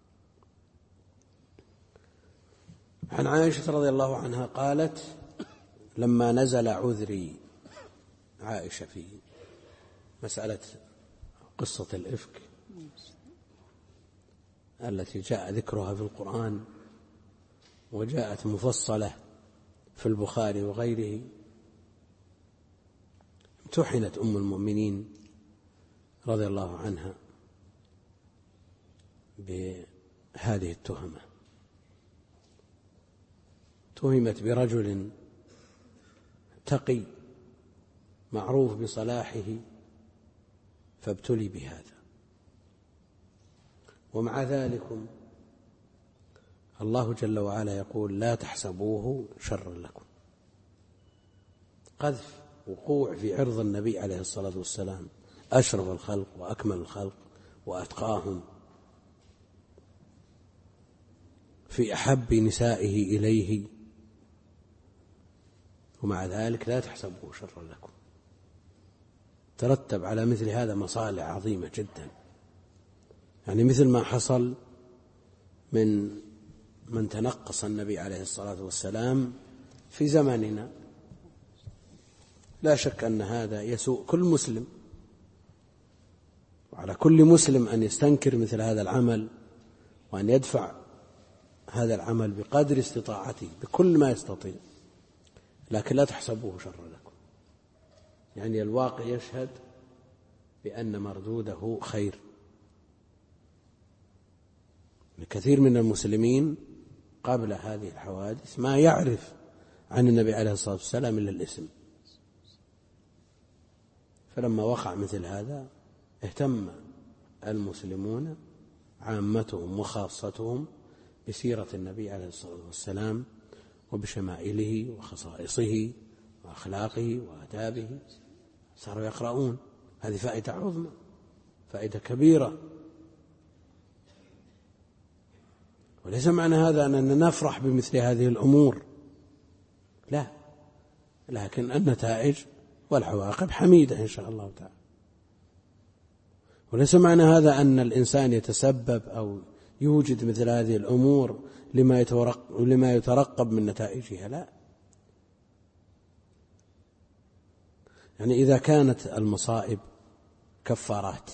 عن عائشة رضي الله عنها قالت: لما نزل عذري، عائشة في مسألة قصة الإفك، التي جاء ذكرها في القرآن وجاءت مفصلة في البخاري وغيره، امتحنت أم المؤمنين رضي الله عنها بهذه التهمة. تهمت برجل تقي معروف بصلاحه فابتلي بهذا. ومع ذلك الله جل وعلا يقول: لا تحسبوه شرا لكم. قذف، وقوع في عرض النبي عليه الصلاة والسلام، أشرف الخلق وأكمل الخلق وأتقاهم، في أحب نسائه إليه، ومع ذلك لا تحسبوه شرا لكم. ترتب على مثل هذا مصالح عظيمة جدا، يعني مثل ما حصل من تنقص النبي عليه الصلاة والسلام في زماننا، لا شك أن هذا يسوء كل مسلم، وعلى كل مسلم أن يستنكر مثل هذا العمل، وأن يدفع هذا العمل بقدر استطاعته بكل ما يستطيع، لكن لا تحسبوه شرا لكم. يعني الواقع يشهد بأن مردوده خير. الكثير من المسلمين قبل هذه الحوادث ما يعرف عن النبي عليه الصلاة والسلام إلا الاسم، فلما وقع مثل هذا اهتم المسلمون عامتهم وخاصتهم بسيرة النبي عليه الصلاة والسلام وبشمائله وخصائصه وأخلاقه وآدابه، صاروا يقرؤون. هذه فائدة عظمى، فائدة كبيرة. وليس معنى هذا أننا نفرح بمثل هذه الأمور، لا، لكن النتائج والعواقب حميدة إن شاء الله تعالى. وليس معنى هذا أن الإنسان يتسبب أو يوجد مثل هذه الأمور لما يترقب من نتائجها، لا. يعني إذا كانت المصائب كفارات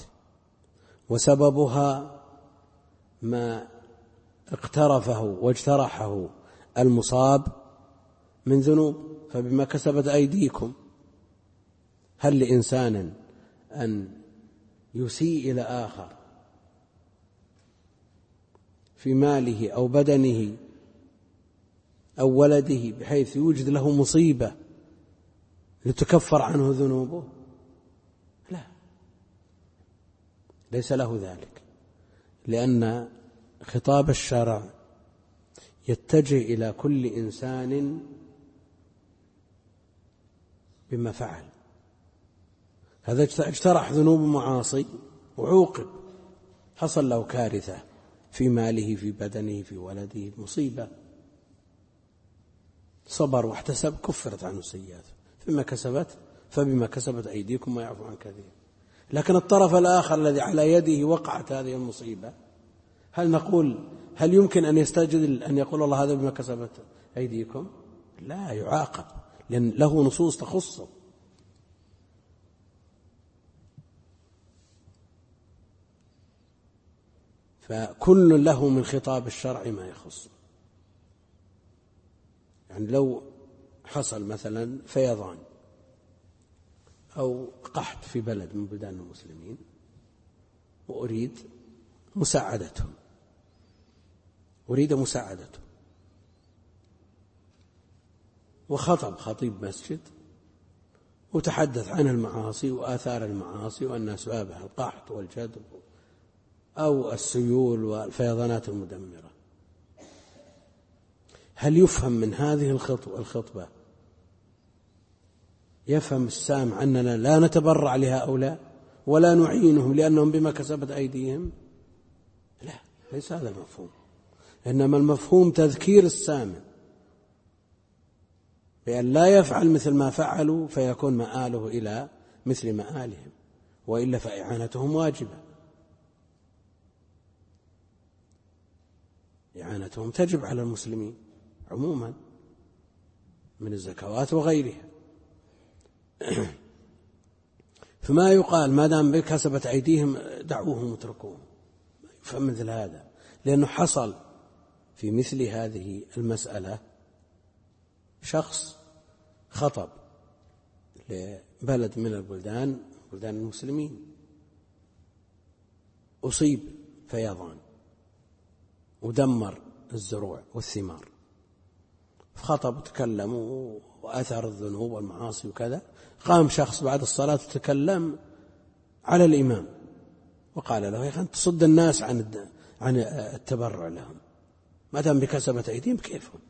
وسببها ما اقترفه واجترحه المصاب من ذنوب، فبما كسبت أيديكم. هل لإنسان أن يسيء إلى آخر في ماله أو بدنه أو ولده بحيث يوجد له مصيبة لتكفر عنه ذنوبه؟ لا، ليس له ذلك، لأن خطاب الشرع يتجه إلى كل إنسان بما فعل. هذا اجترح ذنوب معاصي وعوقب، حصل له كارثة في ماله في بدنه في ولده، مصيبة، صبر واحتسب كفرت عنه سيئاته فبما كسبت أيديكم ويعفو عن كثير. لكن الطرف الآخر الذي على يده وقعت هذه المصيبة، هل يمكن أن يستجدل أن يقول الله هذا بما كسبت أيديكم؟ لا، يعاقب، لأن له نصوص تخصه. فكل له من خطاب الشرع ما يخصه. يعني لو حصل مثلا فيضان أو قحط في بلد من بلدان المسلمين وأريد مساعدتهم، وخطب خطيب مسجد وتحدث عن المعاصي وآثار المعاصي وأن أسبابها القحط والجدب أو السيول والفيضانات المدمرة، هل يفهم من هذه الخطبة يفهم السامع أننا لا نتبرع لهؤلاء ولا نعينهم لأنهم بما كسبت أيديهم؟ لا، ليس هذا المفهوم. إنما المفهوم تذكير السامع بأن لا يفعل مثل ما فعلوا فيكون مآله إلى مثل مآلهم، وإلا فإعانتهم واجبة. إعانتهم تجب على المسلمين عموما من الزكوات وغيرها. فما يقال ما دام كسبت أيديهم دعوهم واتركوهم، ما يفهم مثل هذا، لأنه حصل في مثل هذه المسألة شخص خطب لبلد من بلدان المسلمين، أصيب فيضان ودمر الزروع والثمار، خطب وتكلم وأثر الذنوب والمعاصي وكذا. قام شخص بعد الصلاة وتكلم على الإمام وقال له: يا أخي أنت تصد الناس عن التبرع لهم، ما دام بكسبة أيديهم كيفهم؟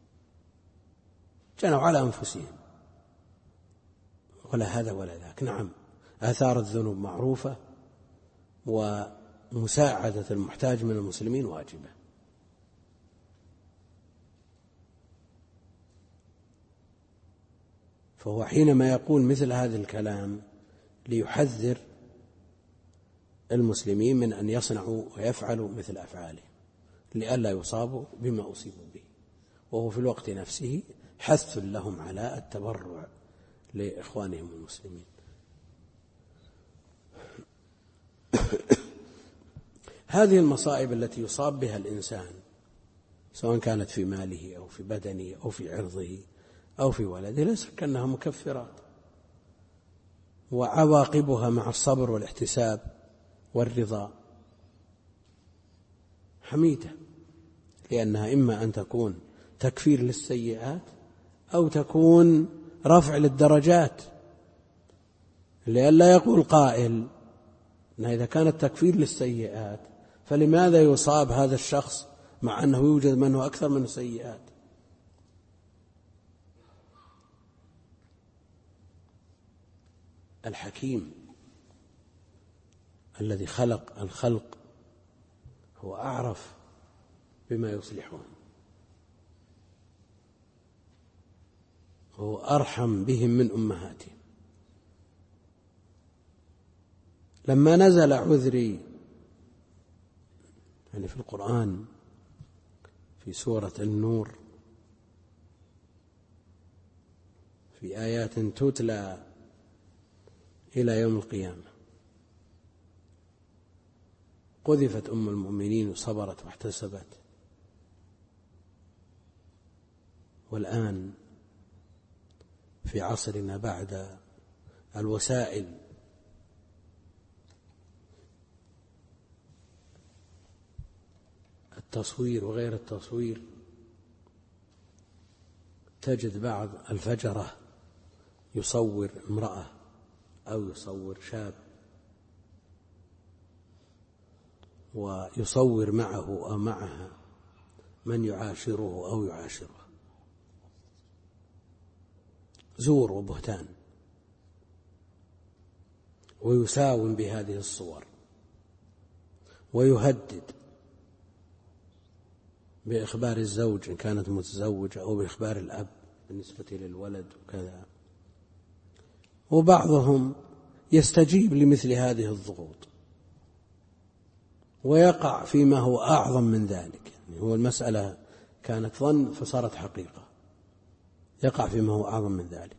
جنوا على أنفسهم، ولا هذا ولا ذاك. نعم، آثار الذنوب معروفة، ومساعدة المحتاج من المسلمين واجبة. فهو حينما يقول مثل هذا الكلام ليحذر المسلمين من أن يصنعوا ويفعلوا مثل أفعاله لئلا يصابوا بما أصيبوا به، وهو في الوقت نفسه حث لهم على التبرع لإخوانهم المسلمين. هذه المصائب التي يصاب بها الإنسان سواء كانت في ماله أو في بدنه أو في عرضه أو في ولده لا شك أنها مكفرات، وعواقبها مع الصبر والاحتساب والرضا حميدة، لأنها إما أن تكون تكفير للسيئات أو تكون رفع للدرجات، لئلا يقول قائل أن إذا كانت تكفير للسيئات فلماذا يصاب هذا الشخص مع أنه يوجد من هو أكثر من السيئات؟ الحكيم الذي خلق الخلق هو أعرف بما يصلحهم، هو أرحم بهم من أمهاتهم. لما نزل عذري يعني في القرآن في سورة النور في آيات تتلى إلى يوم القيامة، قذفت أم المؤمنين وصبرت واحتسبت، والآن في عصرنا بعد الوسائل التصوير وغير التصوير تجد بعض الفجرة يصور امرأة أو يصور شاب ويصور معه أو معها من يعاشره أو يعاشره، زور وبهتان، ويساوم بهذه الصور ويهدد بإخبار الزوج إن كانت متزوجة أو بإخبار الأب بالنسبة للولد وكذا. وبعضهم يستجيب لمثل هذه الضغوط ويقع فيما هو أعظم من ذلك، يعني هو المسألة كانت ظن فصارت حقيقة، يقع فيما هو أعظم من ذلك،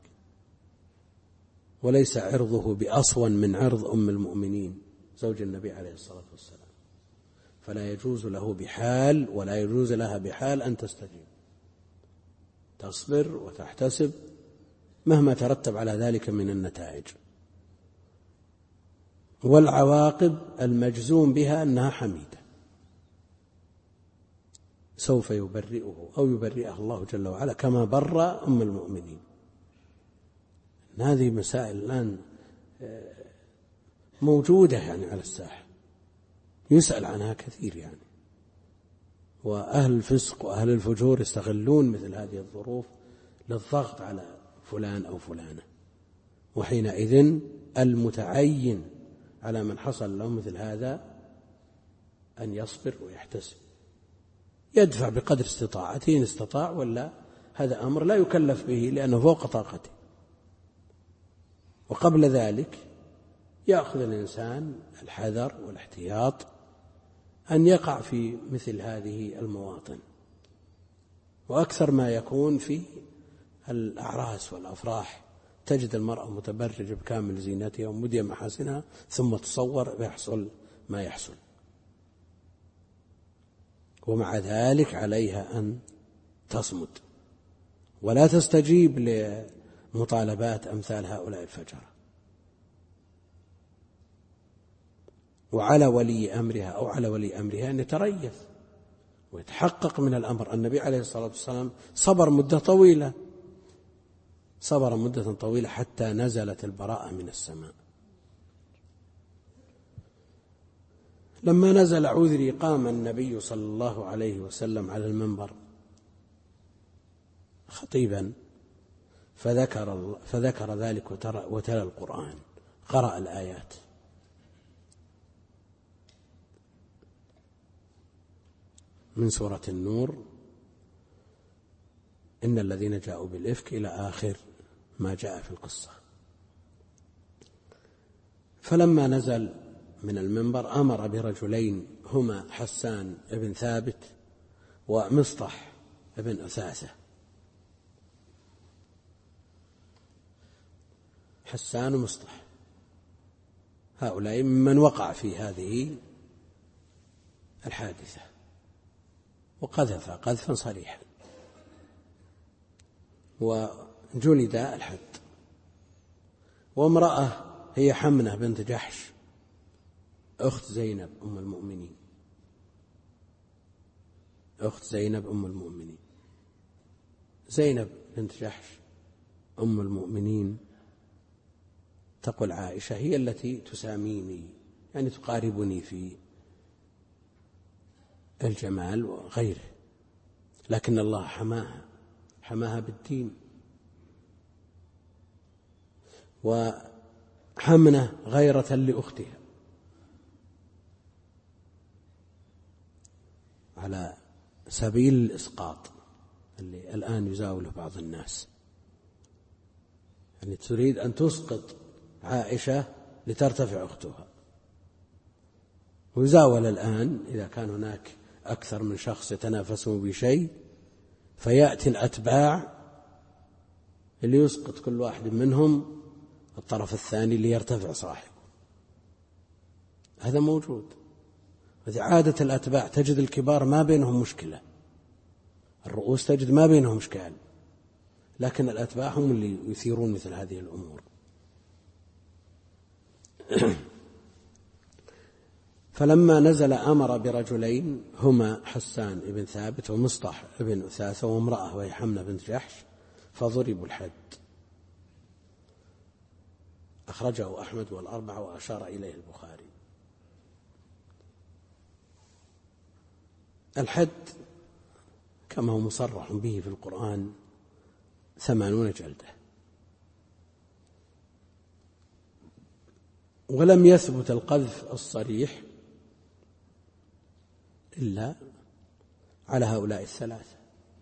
وليس عرضه بأصون من عرض أم المؤمنين زوج النبي عليه الصلاة والسلام، فلا يجوز له بحال ولا يجوز لها بحال أن تستجيب، تصبر وتحتسب مهما ترتب على ذلك من النتائج، والعواقب المجزوم بها أنها حميدة، سوف يبرئه أو يبرئه الله جل وعلا كما بر أم المؤمنين. هذه مسائل الآن موجودة يعني على الساحة، يسأل عنها كثير يعني، وأهل الفسق وأهل الفجور يستغلون مثل هذه الظروف للضغط على فلان أو فلانة، وحينئذ المتعين على من حصل له مثل هذا أن يصبر ويحتسب، يدفع بقدر استطاعته إن استطاع، ولا هذا أمر لا يكلف به لأنه فوق طاقته. وقبل ذلك يأخذ الإنسان الحذر والاحتياط أن يقع في مثل هذه المواطن، وأكثر ما يكون في الأعراس والأفراح، تجد المرأة متبرجة بكامل زينتها ومدية محاسنها ثم تصور ويحصل ما يحصل. ومع ذلك عليها أن تصمد ولا تستجيب لمطالبات أمثال هؤلاء الفجرة. وعلى ولي أمرها أو على ولي أمرها أن يتريث ويتحقق من الأمر. النبي عليه الصلاة والسلام صبر مدة طويلة حتى نزلت البراءة من السماء. لما نزل عذري قام النبي صلى الله عليه وسلم على المنبر خطيبا فذكر ذلك وتلا القرآن، قرأ الآيات. من سورة النور إن الذين جاءوا بالإفك إلى آخر ما جاء في القصة. فلما نزل من المنبر أمر برجلين هما حسان بن ثابت ومصطح بن أثاثة. حسان ومصطح هؤلاء ممن وقع في هذه الحادثة وقذف قذفا صريحا وجلد الحد. وامرأة هي حمنة بنت جحش أخت زينب أم المؤمنين. زينب بنت جحش أم المؤمنين تقول عائشة هي التي تساميني، يعني تقاربني في الجمال وغيره، لكن الله حماها بالدين. وحمنة غيرة لأختها على سبيل الإسقاط اللي الآن يزاوله بعض الناس، يعني تريد أن تسقط عائشة لترتفع أختها. ويزاول الآن إذا كان هناك أكثر من شخص يتنافسون بشيء فيأتي الأتباع اللي يسقط كل واحد منهم الطرف الثاني ليرتفع صاحبه. هذا موجود. وذي عادة الأتباع تجد الكبار ما بينهم مشكلة، الرؤوس تجد ما بينهم إشكال، لكن الأتباع هم اللي يثيرون مثل هذه الأمور. فلما نزل أمر برجلين هما حسان بن ثابت ومصطح بن أثاثة وامرأة وهي حمنة بنت جحش فضربوا الحد. أخرجه أحمد والأربعة وأشار إليه البخاري. الحد كما هو مصرح به في القرآن 80 جلدة. ولم يثبت القذف الصريح إلا على هؤلاء الثلاثة.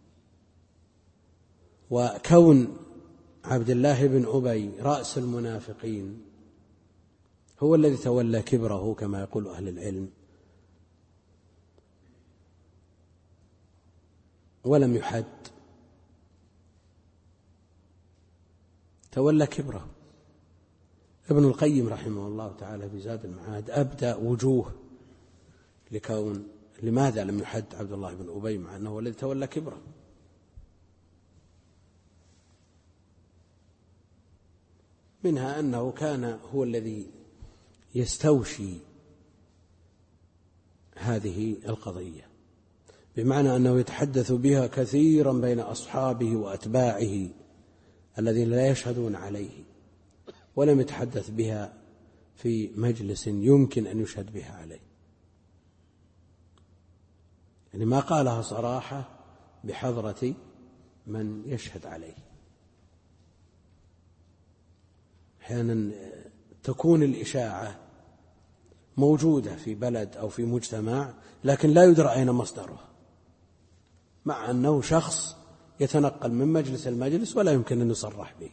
وكون عبد الله بن أبي رأس المنافقين هو الذي تولى كبره كما يقول أهل العلم ولم يحد، تولى كبره. ابن القيم رحمه الله تعالى في زاد المعاد أبدى وجوه لماذا لم يحد عبد الله بن أبي مع أنه هو الذي تولى كبره. منها أنه كان هو الذي يستوشي هذه القضية، بمعنى أنه يتحدث بها كثيرا بين أصحابه وأتباعه الذين لا يشهدون عليه، ولم يتحدث بها في مجلس يمكن أن يشهد بها عليه. يعني ما قالها صراحة بحضرة من يشهد عليه. أحيانا تكون الإشاعة موجودة في بلد أو في مجتمع لكن لا يدرى أين مصدرها، مع أنه شخص يتنقل من مجلس المجلس ولا يمكن أن يصرح به.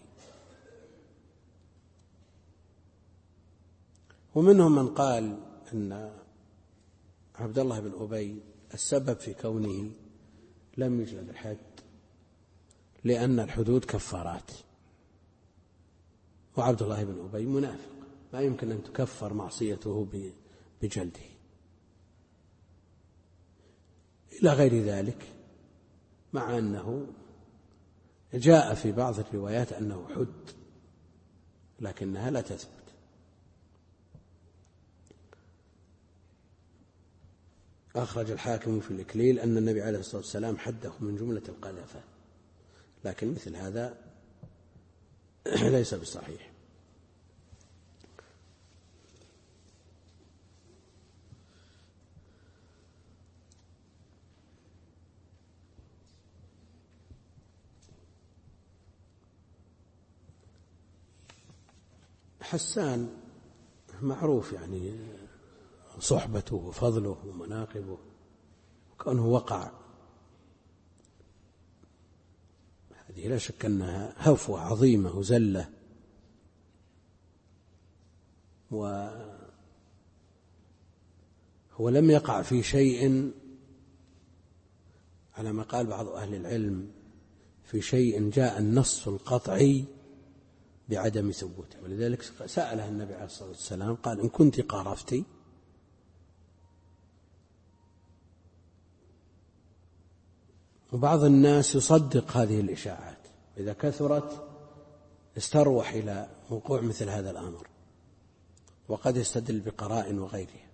ومنهم من قال أن عبد الله بن أبي السبب في كونه لم يجلد الحد لأن الحدود كفارات، وعبد الله بن أبي منافق ما يمكن أن تكفر معصيته بجلده. إلى غير ذلك، مع أنه جاء في بعض الروايات أنه حد، لكنها لا تثبت. أخرج الحاكم في الإكليل أن النبي عليه الصلاة والسلام حده من جملة القذفة، لكن مثل هذا ليس بصحيح. حسان معروف يعني صحبته وفضله ومناقبه، وكونه وقع، هذه لا شك أنها هفوة عظيمة وزلة، وهو لم يقع في شيء على ما قال بعض أهل العلم، في شيء جاء النص القطعي بعدم ثبوته، ولذلك سأله النبي عليه الصلاة والسلام قال: إن كنت قارفتي. وبعض الناس يصدق هذه الإشاعات، إذا كثرت استروح إلى وقوع مثل هذا الأمر، وقد يستدل بقرائن وغيرها.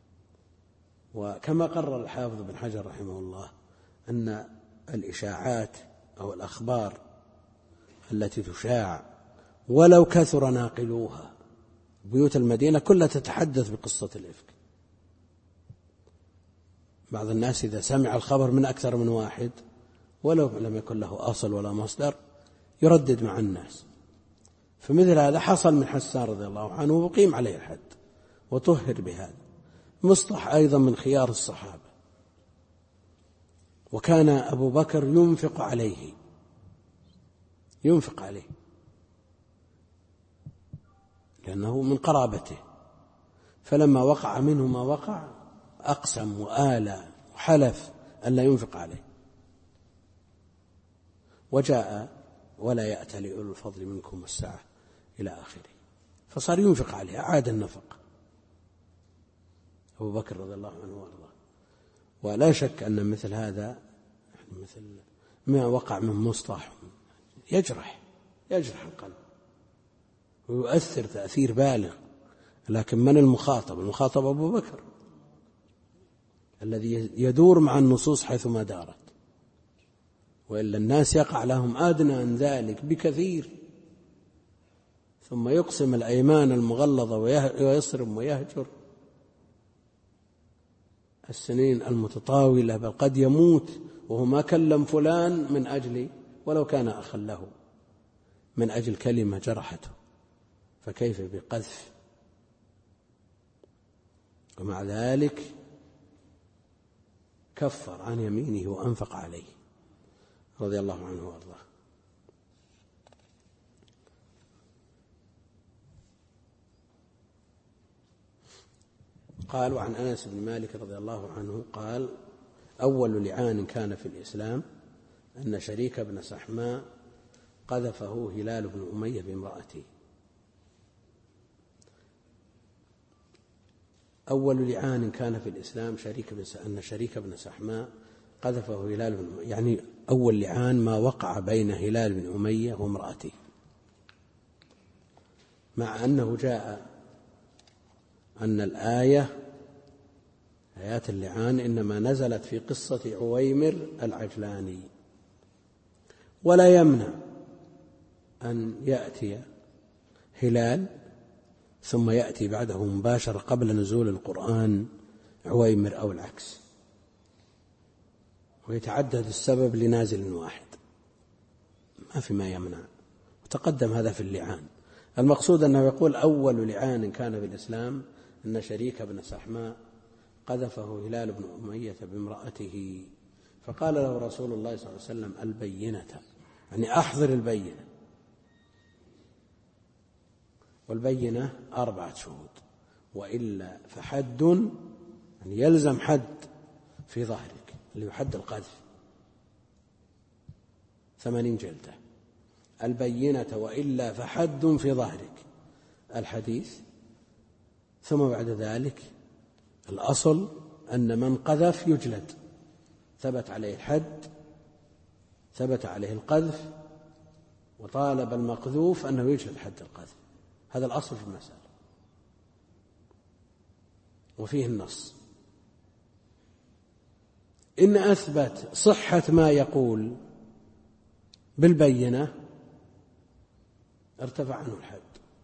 وكما قرر الحافظ بن حجر رحمه الله أن الإشاعات أو الأخبار التي تشاع ولو كثر ناقلوها، بيوت المدينة كلها تتحدث بقصة الإفك. بعض الناس إذا سمع الخبر من أكثر من واحد ولو لم يكن له أصل ولا مصدر يردد مع الناس، فمثل هذا حصل من حسان رضي الله عنه وقيم عليه الحد وطهر بهذا. مصطح أيضا من خيار الصحابة، وكان أبو بكر ينفق عليه لأنه من قرابته، فلما وقع منه ما وقع أقسم وآلى وحلف أن لا ينفق عليه. وجاء: ولا يأتل أولو الفضل منكم والسعة إلى آخره، فصار ينفق عليه، أعاد النفق أبو بكر رضي الله عنه وارضاه. ولا شك أن مثل هذا مثل ما وقع من مصطح يجرح القلب ويؤثر تأثير بالغ، لكن من المخاطب؟ المخاطب أبو بكر الذي يدور مع النصوص حيثما دارت، وإلا الناس يقع لهم أدنى من ذلك بكثير، ثم يقسم الأيمان المغلظة ويصرم ويهجر السنين المتطاولة، بل قد يموت وهو ما كلم فلان من أجل ولو كان أخا له من أجل كلمة جرحته، فكيف بقذف؟ ومع ذلك كفر عن يمينه وأنفق عليه رضي الله عنه وارضاه. قال: وعن أنس بن مالك رضي الله عنه قال: أول لعان كان في الإسلام أن شريك بن سحماء قذفه هلال بن أمية بامرأته. أول لعان كان في الإسلام أن شريك بن سحماء قذفه هلال بن أمية، يعني أول لعان ما وقع بين هلال بن أمية وامرأته، مع أنه جاء أن آيات اللعان إنما نزلت في قصة عويمر العجلاني، ولا يمنع أن يأتي هلال ثم يأتي بعده مباشرة قبل نزول القرآن عويمر أو العكس، ويتعدد السبب لنازل واحد، ما في ما يمنع. وتقدم هذا في اللعان. المقصود أنه يقول: أول لعان كان في الإسلام أن شريك بن سحماء قذفه هلال بن أمية بامرأته، فقال له رسول الله صلى الله عليه وسلم: البينة، يعني أحضر البينة، والبينة 4 شهود، وإلا فحد، يعني يلزم حد في ظهرك اللي يحد القذف 80 جلدة، البينة وإلا فحد في ظهرك الحديث. ثم بعد ذلك الأصل أن من قذف يجلد ثبت عليه الحد، ثبت عليه القذف، وطالب المقذوف أنه يجلد حد القذف. هذا الأصل في المسألة، وفيه النص. إن أثبت صحة ما يقول بالبينة ارتفع عنه الحد.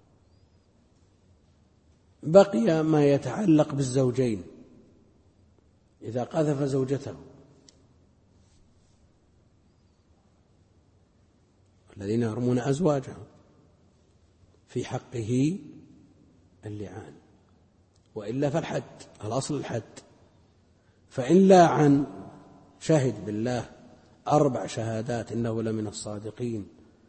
بقي ما يتعلق بالزوجين إذا قذف زوجته، الذين يرمون أزواجهم في حقه اللعان، وإلا فالحد، الأصل الحد. فإن لاعن شهد بالله 4 شهادات إنه لمن الصادقين،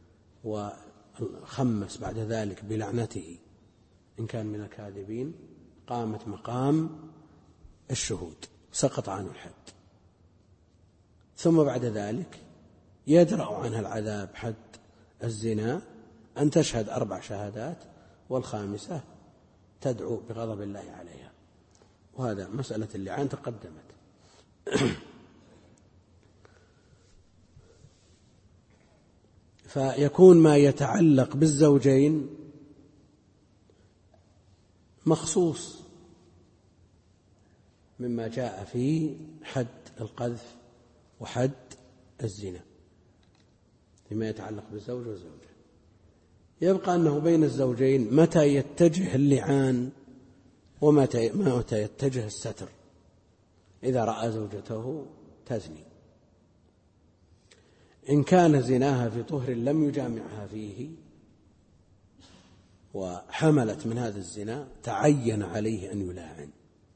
وخمس بعد ذلك بلعنته إن كان من الكاذبين، قامت مقام الشهود، سقط عنه الحد. ثم بعد ذلك يدرأ عنها العذاب حد الزنا أن تشهد 4 شهادات والخامسة تدعو بغضب الله عليها. وهذا مسألة اللعان تقدمت. فيكون ما يتعلق بالزوجين مخصوص مما جاء في حد القذف وحد الزنا فيما يتعلق بالزوج والزوجة. يبقى أنه بين الزوجين متى يتجه اللعان ومتى يتجه الستر إذا رأى زوجته تزني. إن كان زناها في طهر لم يجامعها فيه وحملت من هذا الزنا تعين عليه أن يلاعن،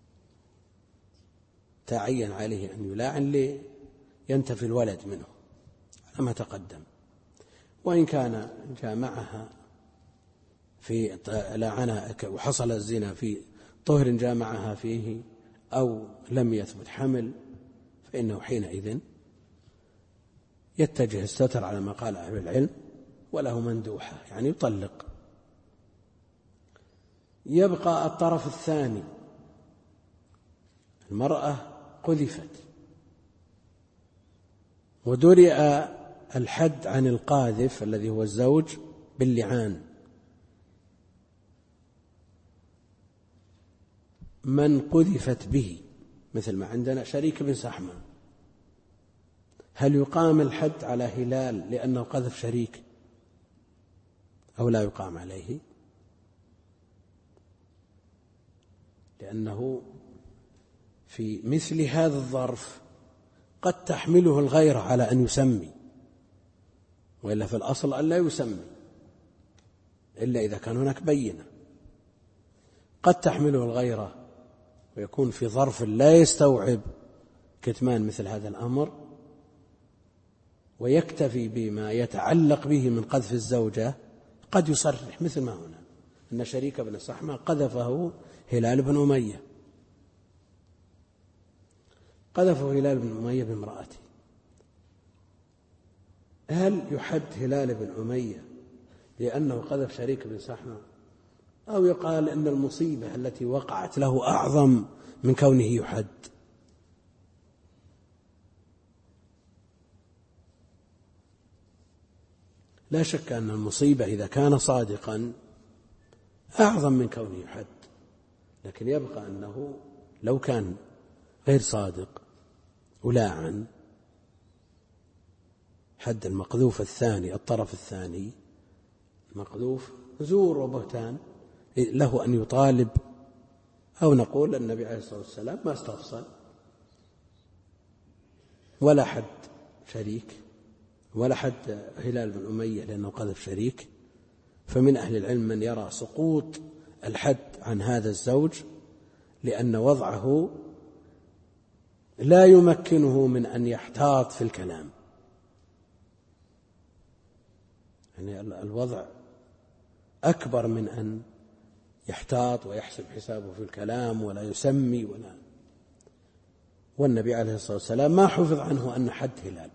تعين عليه أن يلاعن لينتفي الولد منه على ما تقدم. وإن كان جامعها في لاعنها وحصل الزنا في طهر جامعها فيه أو لم يثبت حمل، فإنه حينئذ يتجه الستر على ما قال أهل العلم، وله مندوحة يعني يطلق. يبقى الطرف الثاني، المرأة قذفت ودرئ الحد عن القاذف الذي هو الزوج باللعان. من قذفت به مثل ما عندنا شريك بن سحمة، هل يقام الحد على هلال لأنه قذف شريك أو لا يقام عليه؟ لأنه في مثل هذا الظرف قد تحمله الغيرة على أن يسمي، وإلا في الأصل أن لا يسمي إلا إذا كان هناك بينة. قد تحمله الغيرة ويكون في ظرف لا يستوعب كتمان مثل هذا الأمر، ويكتفي بما يتعلق به من قذف الزوجة. قد يصرح مثل ما هنا أن شريك بن سحمة قذفه هلال بن أمية، قذفه هلال بن أمية بامرأته. هل يحد هلال بن أمية لأنه قذف شريك بن سحمة، أو يقال أن المصيبة التي وقعت له أعظم من كونه يحد؟ لا شك أن المصيبة إذا كان صادقا أعظم من كونه يحد، لكن يبقى أنه لو كان غير صادق ولاعن حد المقذوف الثاني، الطرف الثاني المقذوف زور وبهتان، له أن يطالب، أو نقول النبي عليه الصلاة والسلام ما استفصل ولا حد شريك ولا حد هلال بن أمية لأنه قذف شريك. فمن أهل العلم من يرى سقوط الحد عن هذا الزوج لأن وضعه لا يمكنه من أن يحتاط في الكلام، يعني الوضع أكبر من أن يحتاط ويحسب حسابه في الكلام ولا يسمي ولا. والنبي عليه الصلاة والسلام ما حفظ عنه أن حد هلال،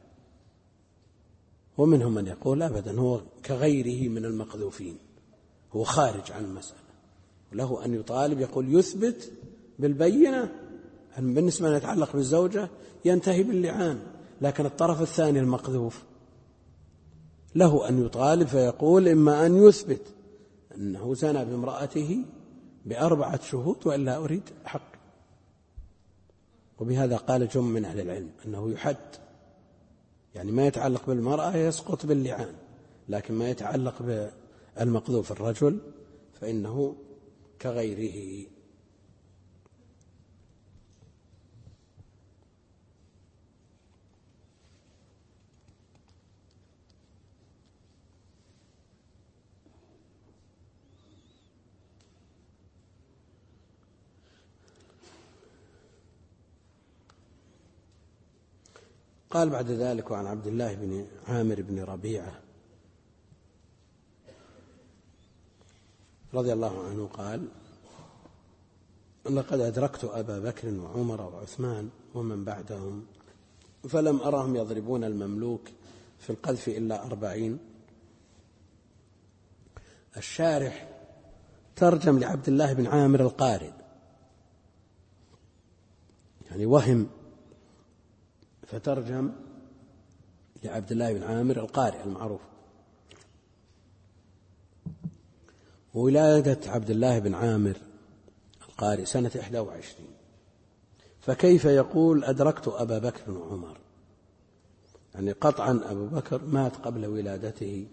ومنهم من يقول أبدا هو كغيره من المقذوفين، هو خارج عن المسألة، وله أن يطالب، يقول يثبت بالبينة بالنسبة ما يتعلق بالزوجة ينتهي باللعان، لكن الطرف الثاني المقذوف له أن يطالب فيقول إما أن يثبت أنه زنى بامرأته ب4 شهود وإلا أريد حق. وبهذا قال جمع من أهل العلم أنه يحد، يعني ما يتعلق بالمرأة يسقط باللعان، لكن ما يتعلق بالمقذوف الرجل فإنه كغيره. قال بعد ذلك: وعن عبد الله بن عامر بن ربيعة رضي الله عنه قال: لقد أدركت أبا بكر وعمر وعثمان ومن بعدهم فلم أرهم يضربون المملوك في القذف إلا 40. الشارح ترجم لعبد الله بن عامر القارئ، يعني وهم فترجم لعبد الله بن عامر القارئ المعروف. ولادة عبد الله بن عامر القارئ سنة 21، فكيف يقول أدركت أبا بكر وعمر؟ يعني قطعا أبو بكر مات قبل ولادته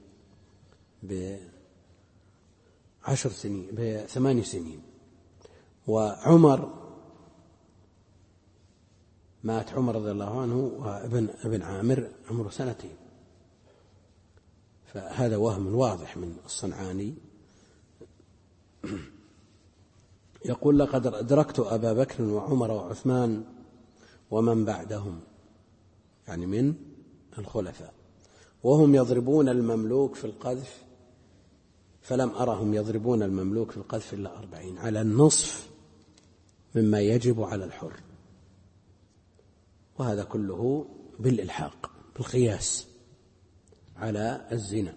ب8 سنين، وعمر مات عمر رضي الله عنه وابن عامر عمره 2 سنين، فهذا وهم واضح من الصنعاني. يقول: لقد أدركت أبا بكر وعمر وعثمان ومن بعدهم، يعني من الخلفاء، وهم يضربون المملوك في القذف فلم أرهم يضربون المملوك في القذف إلا 40، على النصف مما يجب على الحر. وهذا كله بالإلحاق بالقياس على الزنا،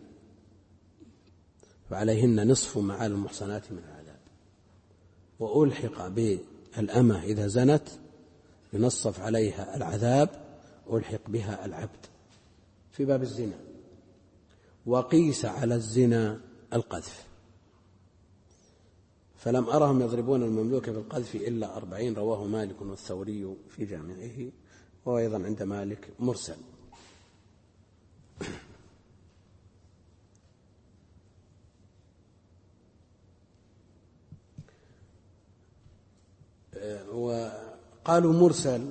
فعليهن نصف ما على المحصنات من العذاب. وألحق بالأمة إذا زنت ينصف عليها العذاب، ألحق بها العبد في باب الزنا، وقيس على الزنا القذف. فلم أرهم يضربون المملوك بالقذف إلا 40. رواه مالك والثوري في جامعه، وأيضا عند مالك مرسل. وقالوا مرسل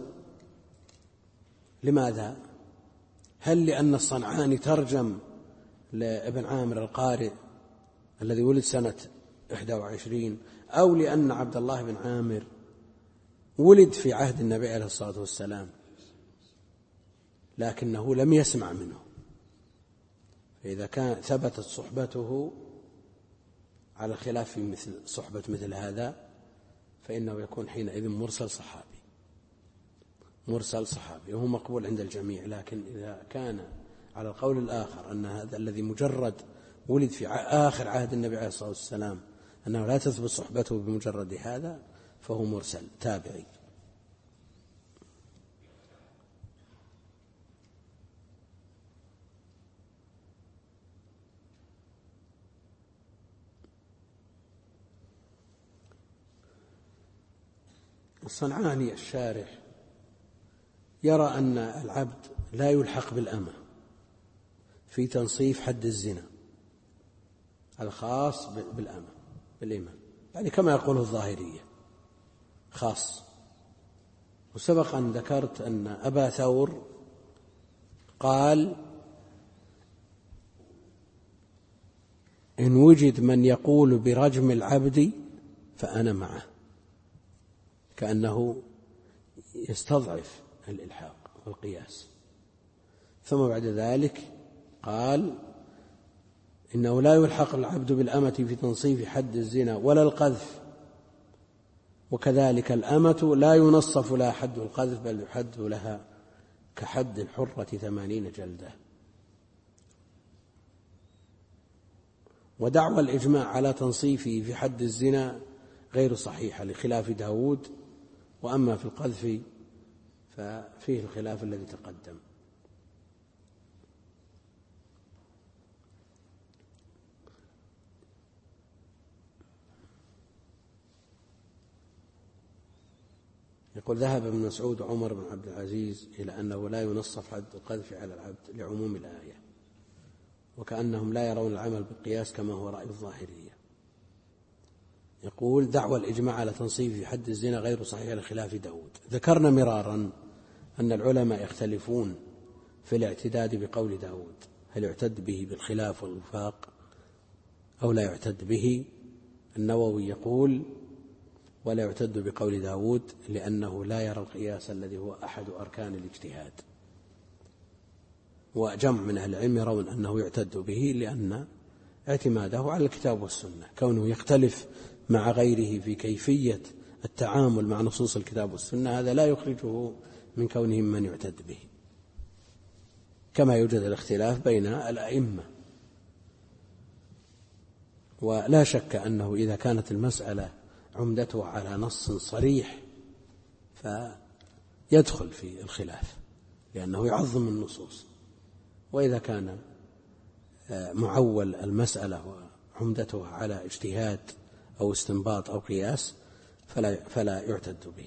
لماذا؟ هل لأن الصنعاني ترجم لابن عامر القارئ الذي ولد سنة 21، أو لأن عبد الله بن عامر ولد في عهد النبي عليه الصلاة والسلام لكنه لم يسمع منه؟ فإذا كان ثبتت صحبته على الخلاف في مثل صحبة مثل هذا فإنه يكون حينئذ مرسل صحابي، وهو مقبول عند الجميع. لكن إذا كان على القول الآخر أن هذا الذي مجرد ولد في آخر عهد النبي عليه الصلاة والسلام أنه لا تثبت صحبته بمجرد هذا فهو مرسل تابعي. الصنعاني الشارح يرى أن العبد لا يلحق بالأمة في تنصيف حد الزنا الخاص بالأمة بالإيمان، يعني كما يقوله الظاهرية خاص. وسبق أن ذكرت أن أبا ثور قال: إن وجد من يقول برجم العبد فأنا معه، كأنه يستضعف الإلحاق والقياس. ثم بعد ذلك قال: إنه لا يلحق العبد بالأمة في تنصيف حد الزنا ولا القذف، وكذلك الأمة لا ينصف لها حد القذف بل يحد لها كحد الحرة 80 جلدة. ودعوى الإجماع على تنصيفه في حد الزنا غير صحيحة لخلاف داود وأما في القذف ففيه الخلاف الذي تقدم. يقول ذهب ابن مسعود وعمر بن عبد العزيز إلى أنه لا ينصف حد القذف على العبد لعموم الآية، وكأنهم لا يرون العمل بالقياس كما هو رأي الظاهرية. يقول دعوى الإجماع على تنصيف حد الزنا غير صحيح لخلاف داود. ذكرنا مرارا أن العلماء يختلفون في الاعتداد بقول داود، هل يعتد به بالخلاف والوفاق أو لا يعتد به. النووي يقول ولا يعتد بقول داود لأنه لا يرى القياس الذي هو أحد أركان الاجتهاد، وجمع من أهل العلم يرون أنه يعتد به لأن اعتماده على الكتاب والسنة، كونه يختلف مع غيره في كيفية التعامل مع نصوص الكتاب والسنة هذا لا يخرجه من كونهم من يعتد به، كما يوجد الاختلاف بين الأئمة. ولا شك أنه إذا كانت المسألة عمدته على نص صريح فيدخل في الخلاف لأنه يعظم النصوص، وإذا كان معول المسألة وعمدته على اجتهاد أو استنباط أو قياس فلا يعتد به.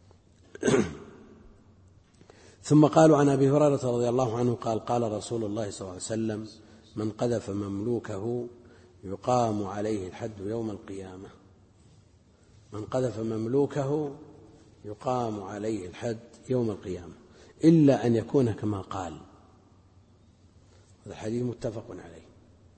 ثم قالوا عن أبي هريرة رضي الله عنه قال قال رسول الله صلى الله عليه وسلم من قذف مملوكه يقام عليه الحد يوم القيامة. من قذف مملوكه يقام عليه الحد يوم القيامة إلا أن يكون كما قال. هذا الحديث متفق عليه.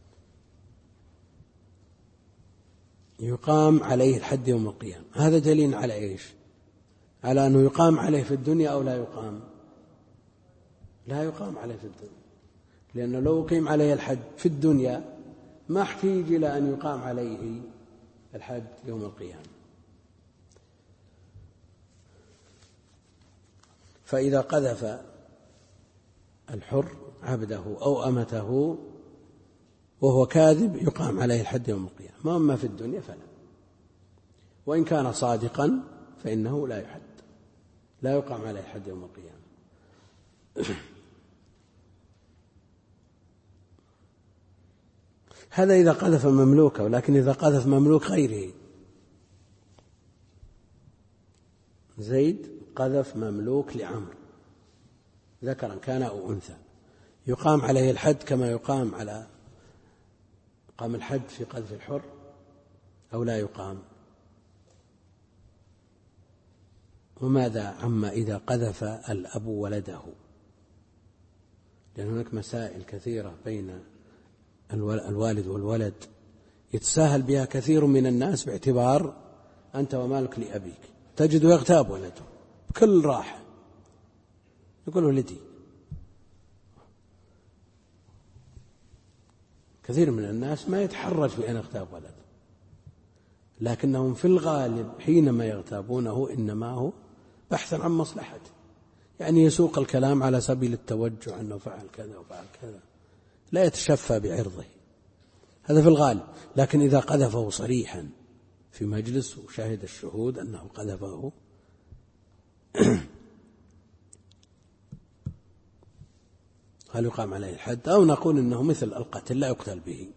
يقام عليه الحد يوم القيامة، هذا دليل على إيش؟ على أنه يقام عليه في الدنيا أو لا يقام؟ لا يقام عليه في الدنيا، لأنه لو قيم عليه الحد في الدنيا ما احتاج إلى أن يقام عليه الحد يوم القيامة. فإذا قذف الحر عبده أو أمته وهو كاذب يقام عليه الحد يوم القيامة، وأما في الدنيا فلا، وإن كان صادقا فإنه لا يحد، لا يقام عليه الحد يوم القيامة. هذا إذا قذف مملوكه، ولكن إذا قذف مملوك غيره، زيد قذف مملوك لعمرو ذكرا كان أو أنثى، يقام عليه الحد كما يقام الحد في قذف الحر أو لا يقام؟ وماذا عما إذا قذف الأب ولده؟ لأن هناك مسائل كثيرة بين الوالد والولد يتساهل بها كثير من الناس باعتبار أنت ومالك لأبيك، تجد يغتاب ولده بكل راحة يقول ولدي. كثير من الناس ما يتحرج بأن يغتاب ولده، لكنهم في الغالب حينما يغتابونه إنما هو بحثا عن مصلحته، يعني يسوق الكلام على سبيل التوجه أنه فعل كذا وفعل كذا، لا يتشفى بعرضه، هذا في الغالب. لكن إذا قذفه صريحا في مجلس وشاهد الشهود أنه قذفه هل يقام عليه الحد أو نقول إنه مثل القتل لا يقتل به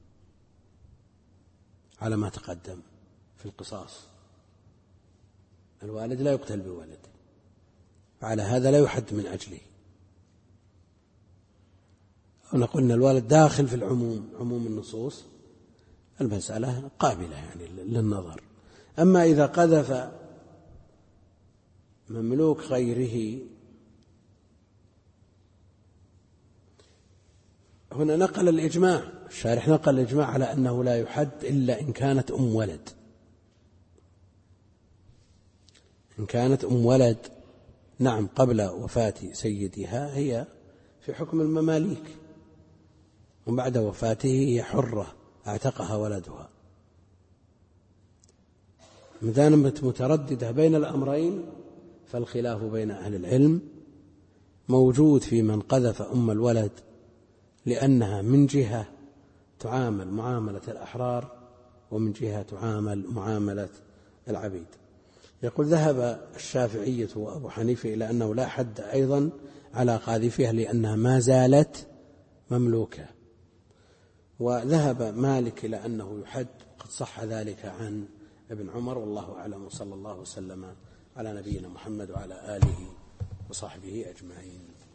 على ما تقدم في القصاص؟ الوالد لا يقتل بولده، وعلى هذا لا يحد من أجله. أو نقول إن الوالد داخل في عموم النصوص، المسألة قابلة يعني للنظر. أما إذا قذف مملوك غيره، هنا نقل الإجماع، الشارح نقل الإجماع على أنه لا يحد إلا إن كانت أم ولد. إن كانت أم ولد نعم قبل وفاة سيدها هي في حكم المماليك، وبعد وفاته هي حرة اعتقها ولدها. ما دامت مترددة بين الأمرين فالخلاف بين أهل العلم موجود في من قذف أم الولد، لأنها من جهة تعامل معاملة الأحرار ومن جهة تعامل معاملة العبيد. يقول ذهب الشافعية وأبو حنيفة إلى أنه لا حد أيضا على قاذفها لأنها ما زالت مملوكة، وذهب مالك إلى أنه يحد، قد صح ذلك عن ابن عمر، والله أعلم، صلى الله وسلم على نبينا محمد وعلى آله وصحبه أجمعين.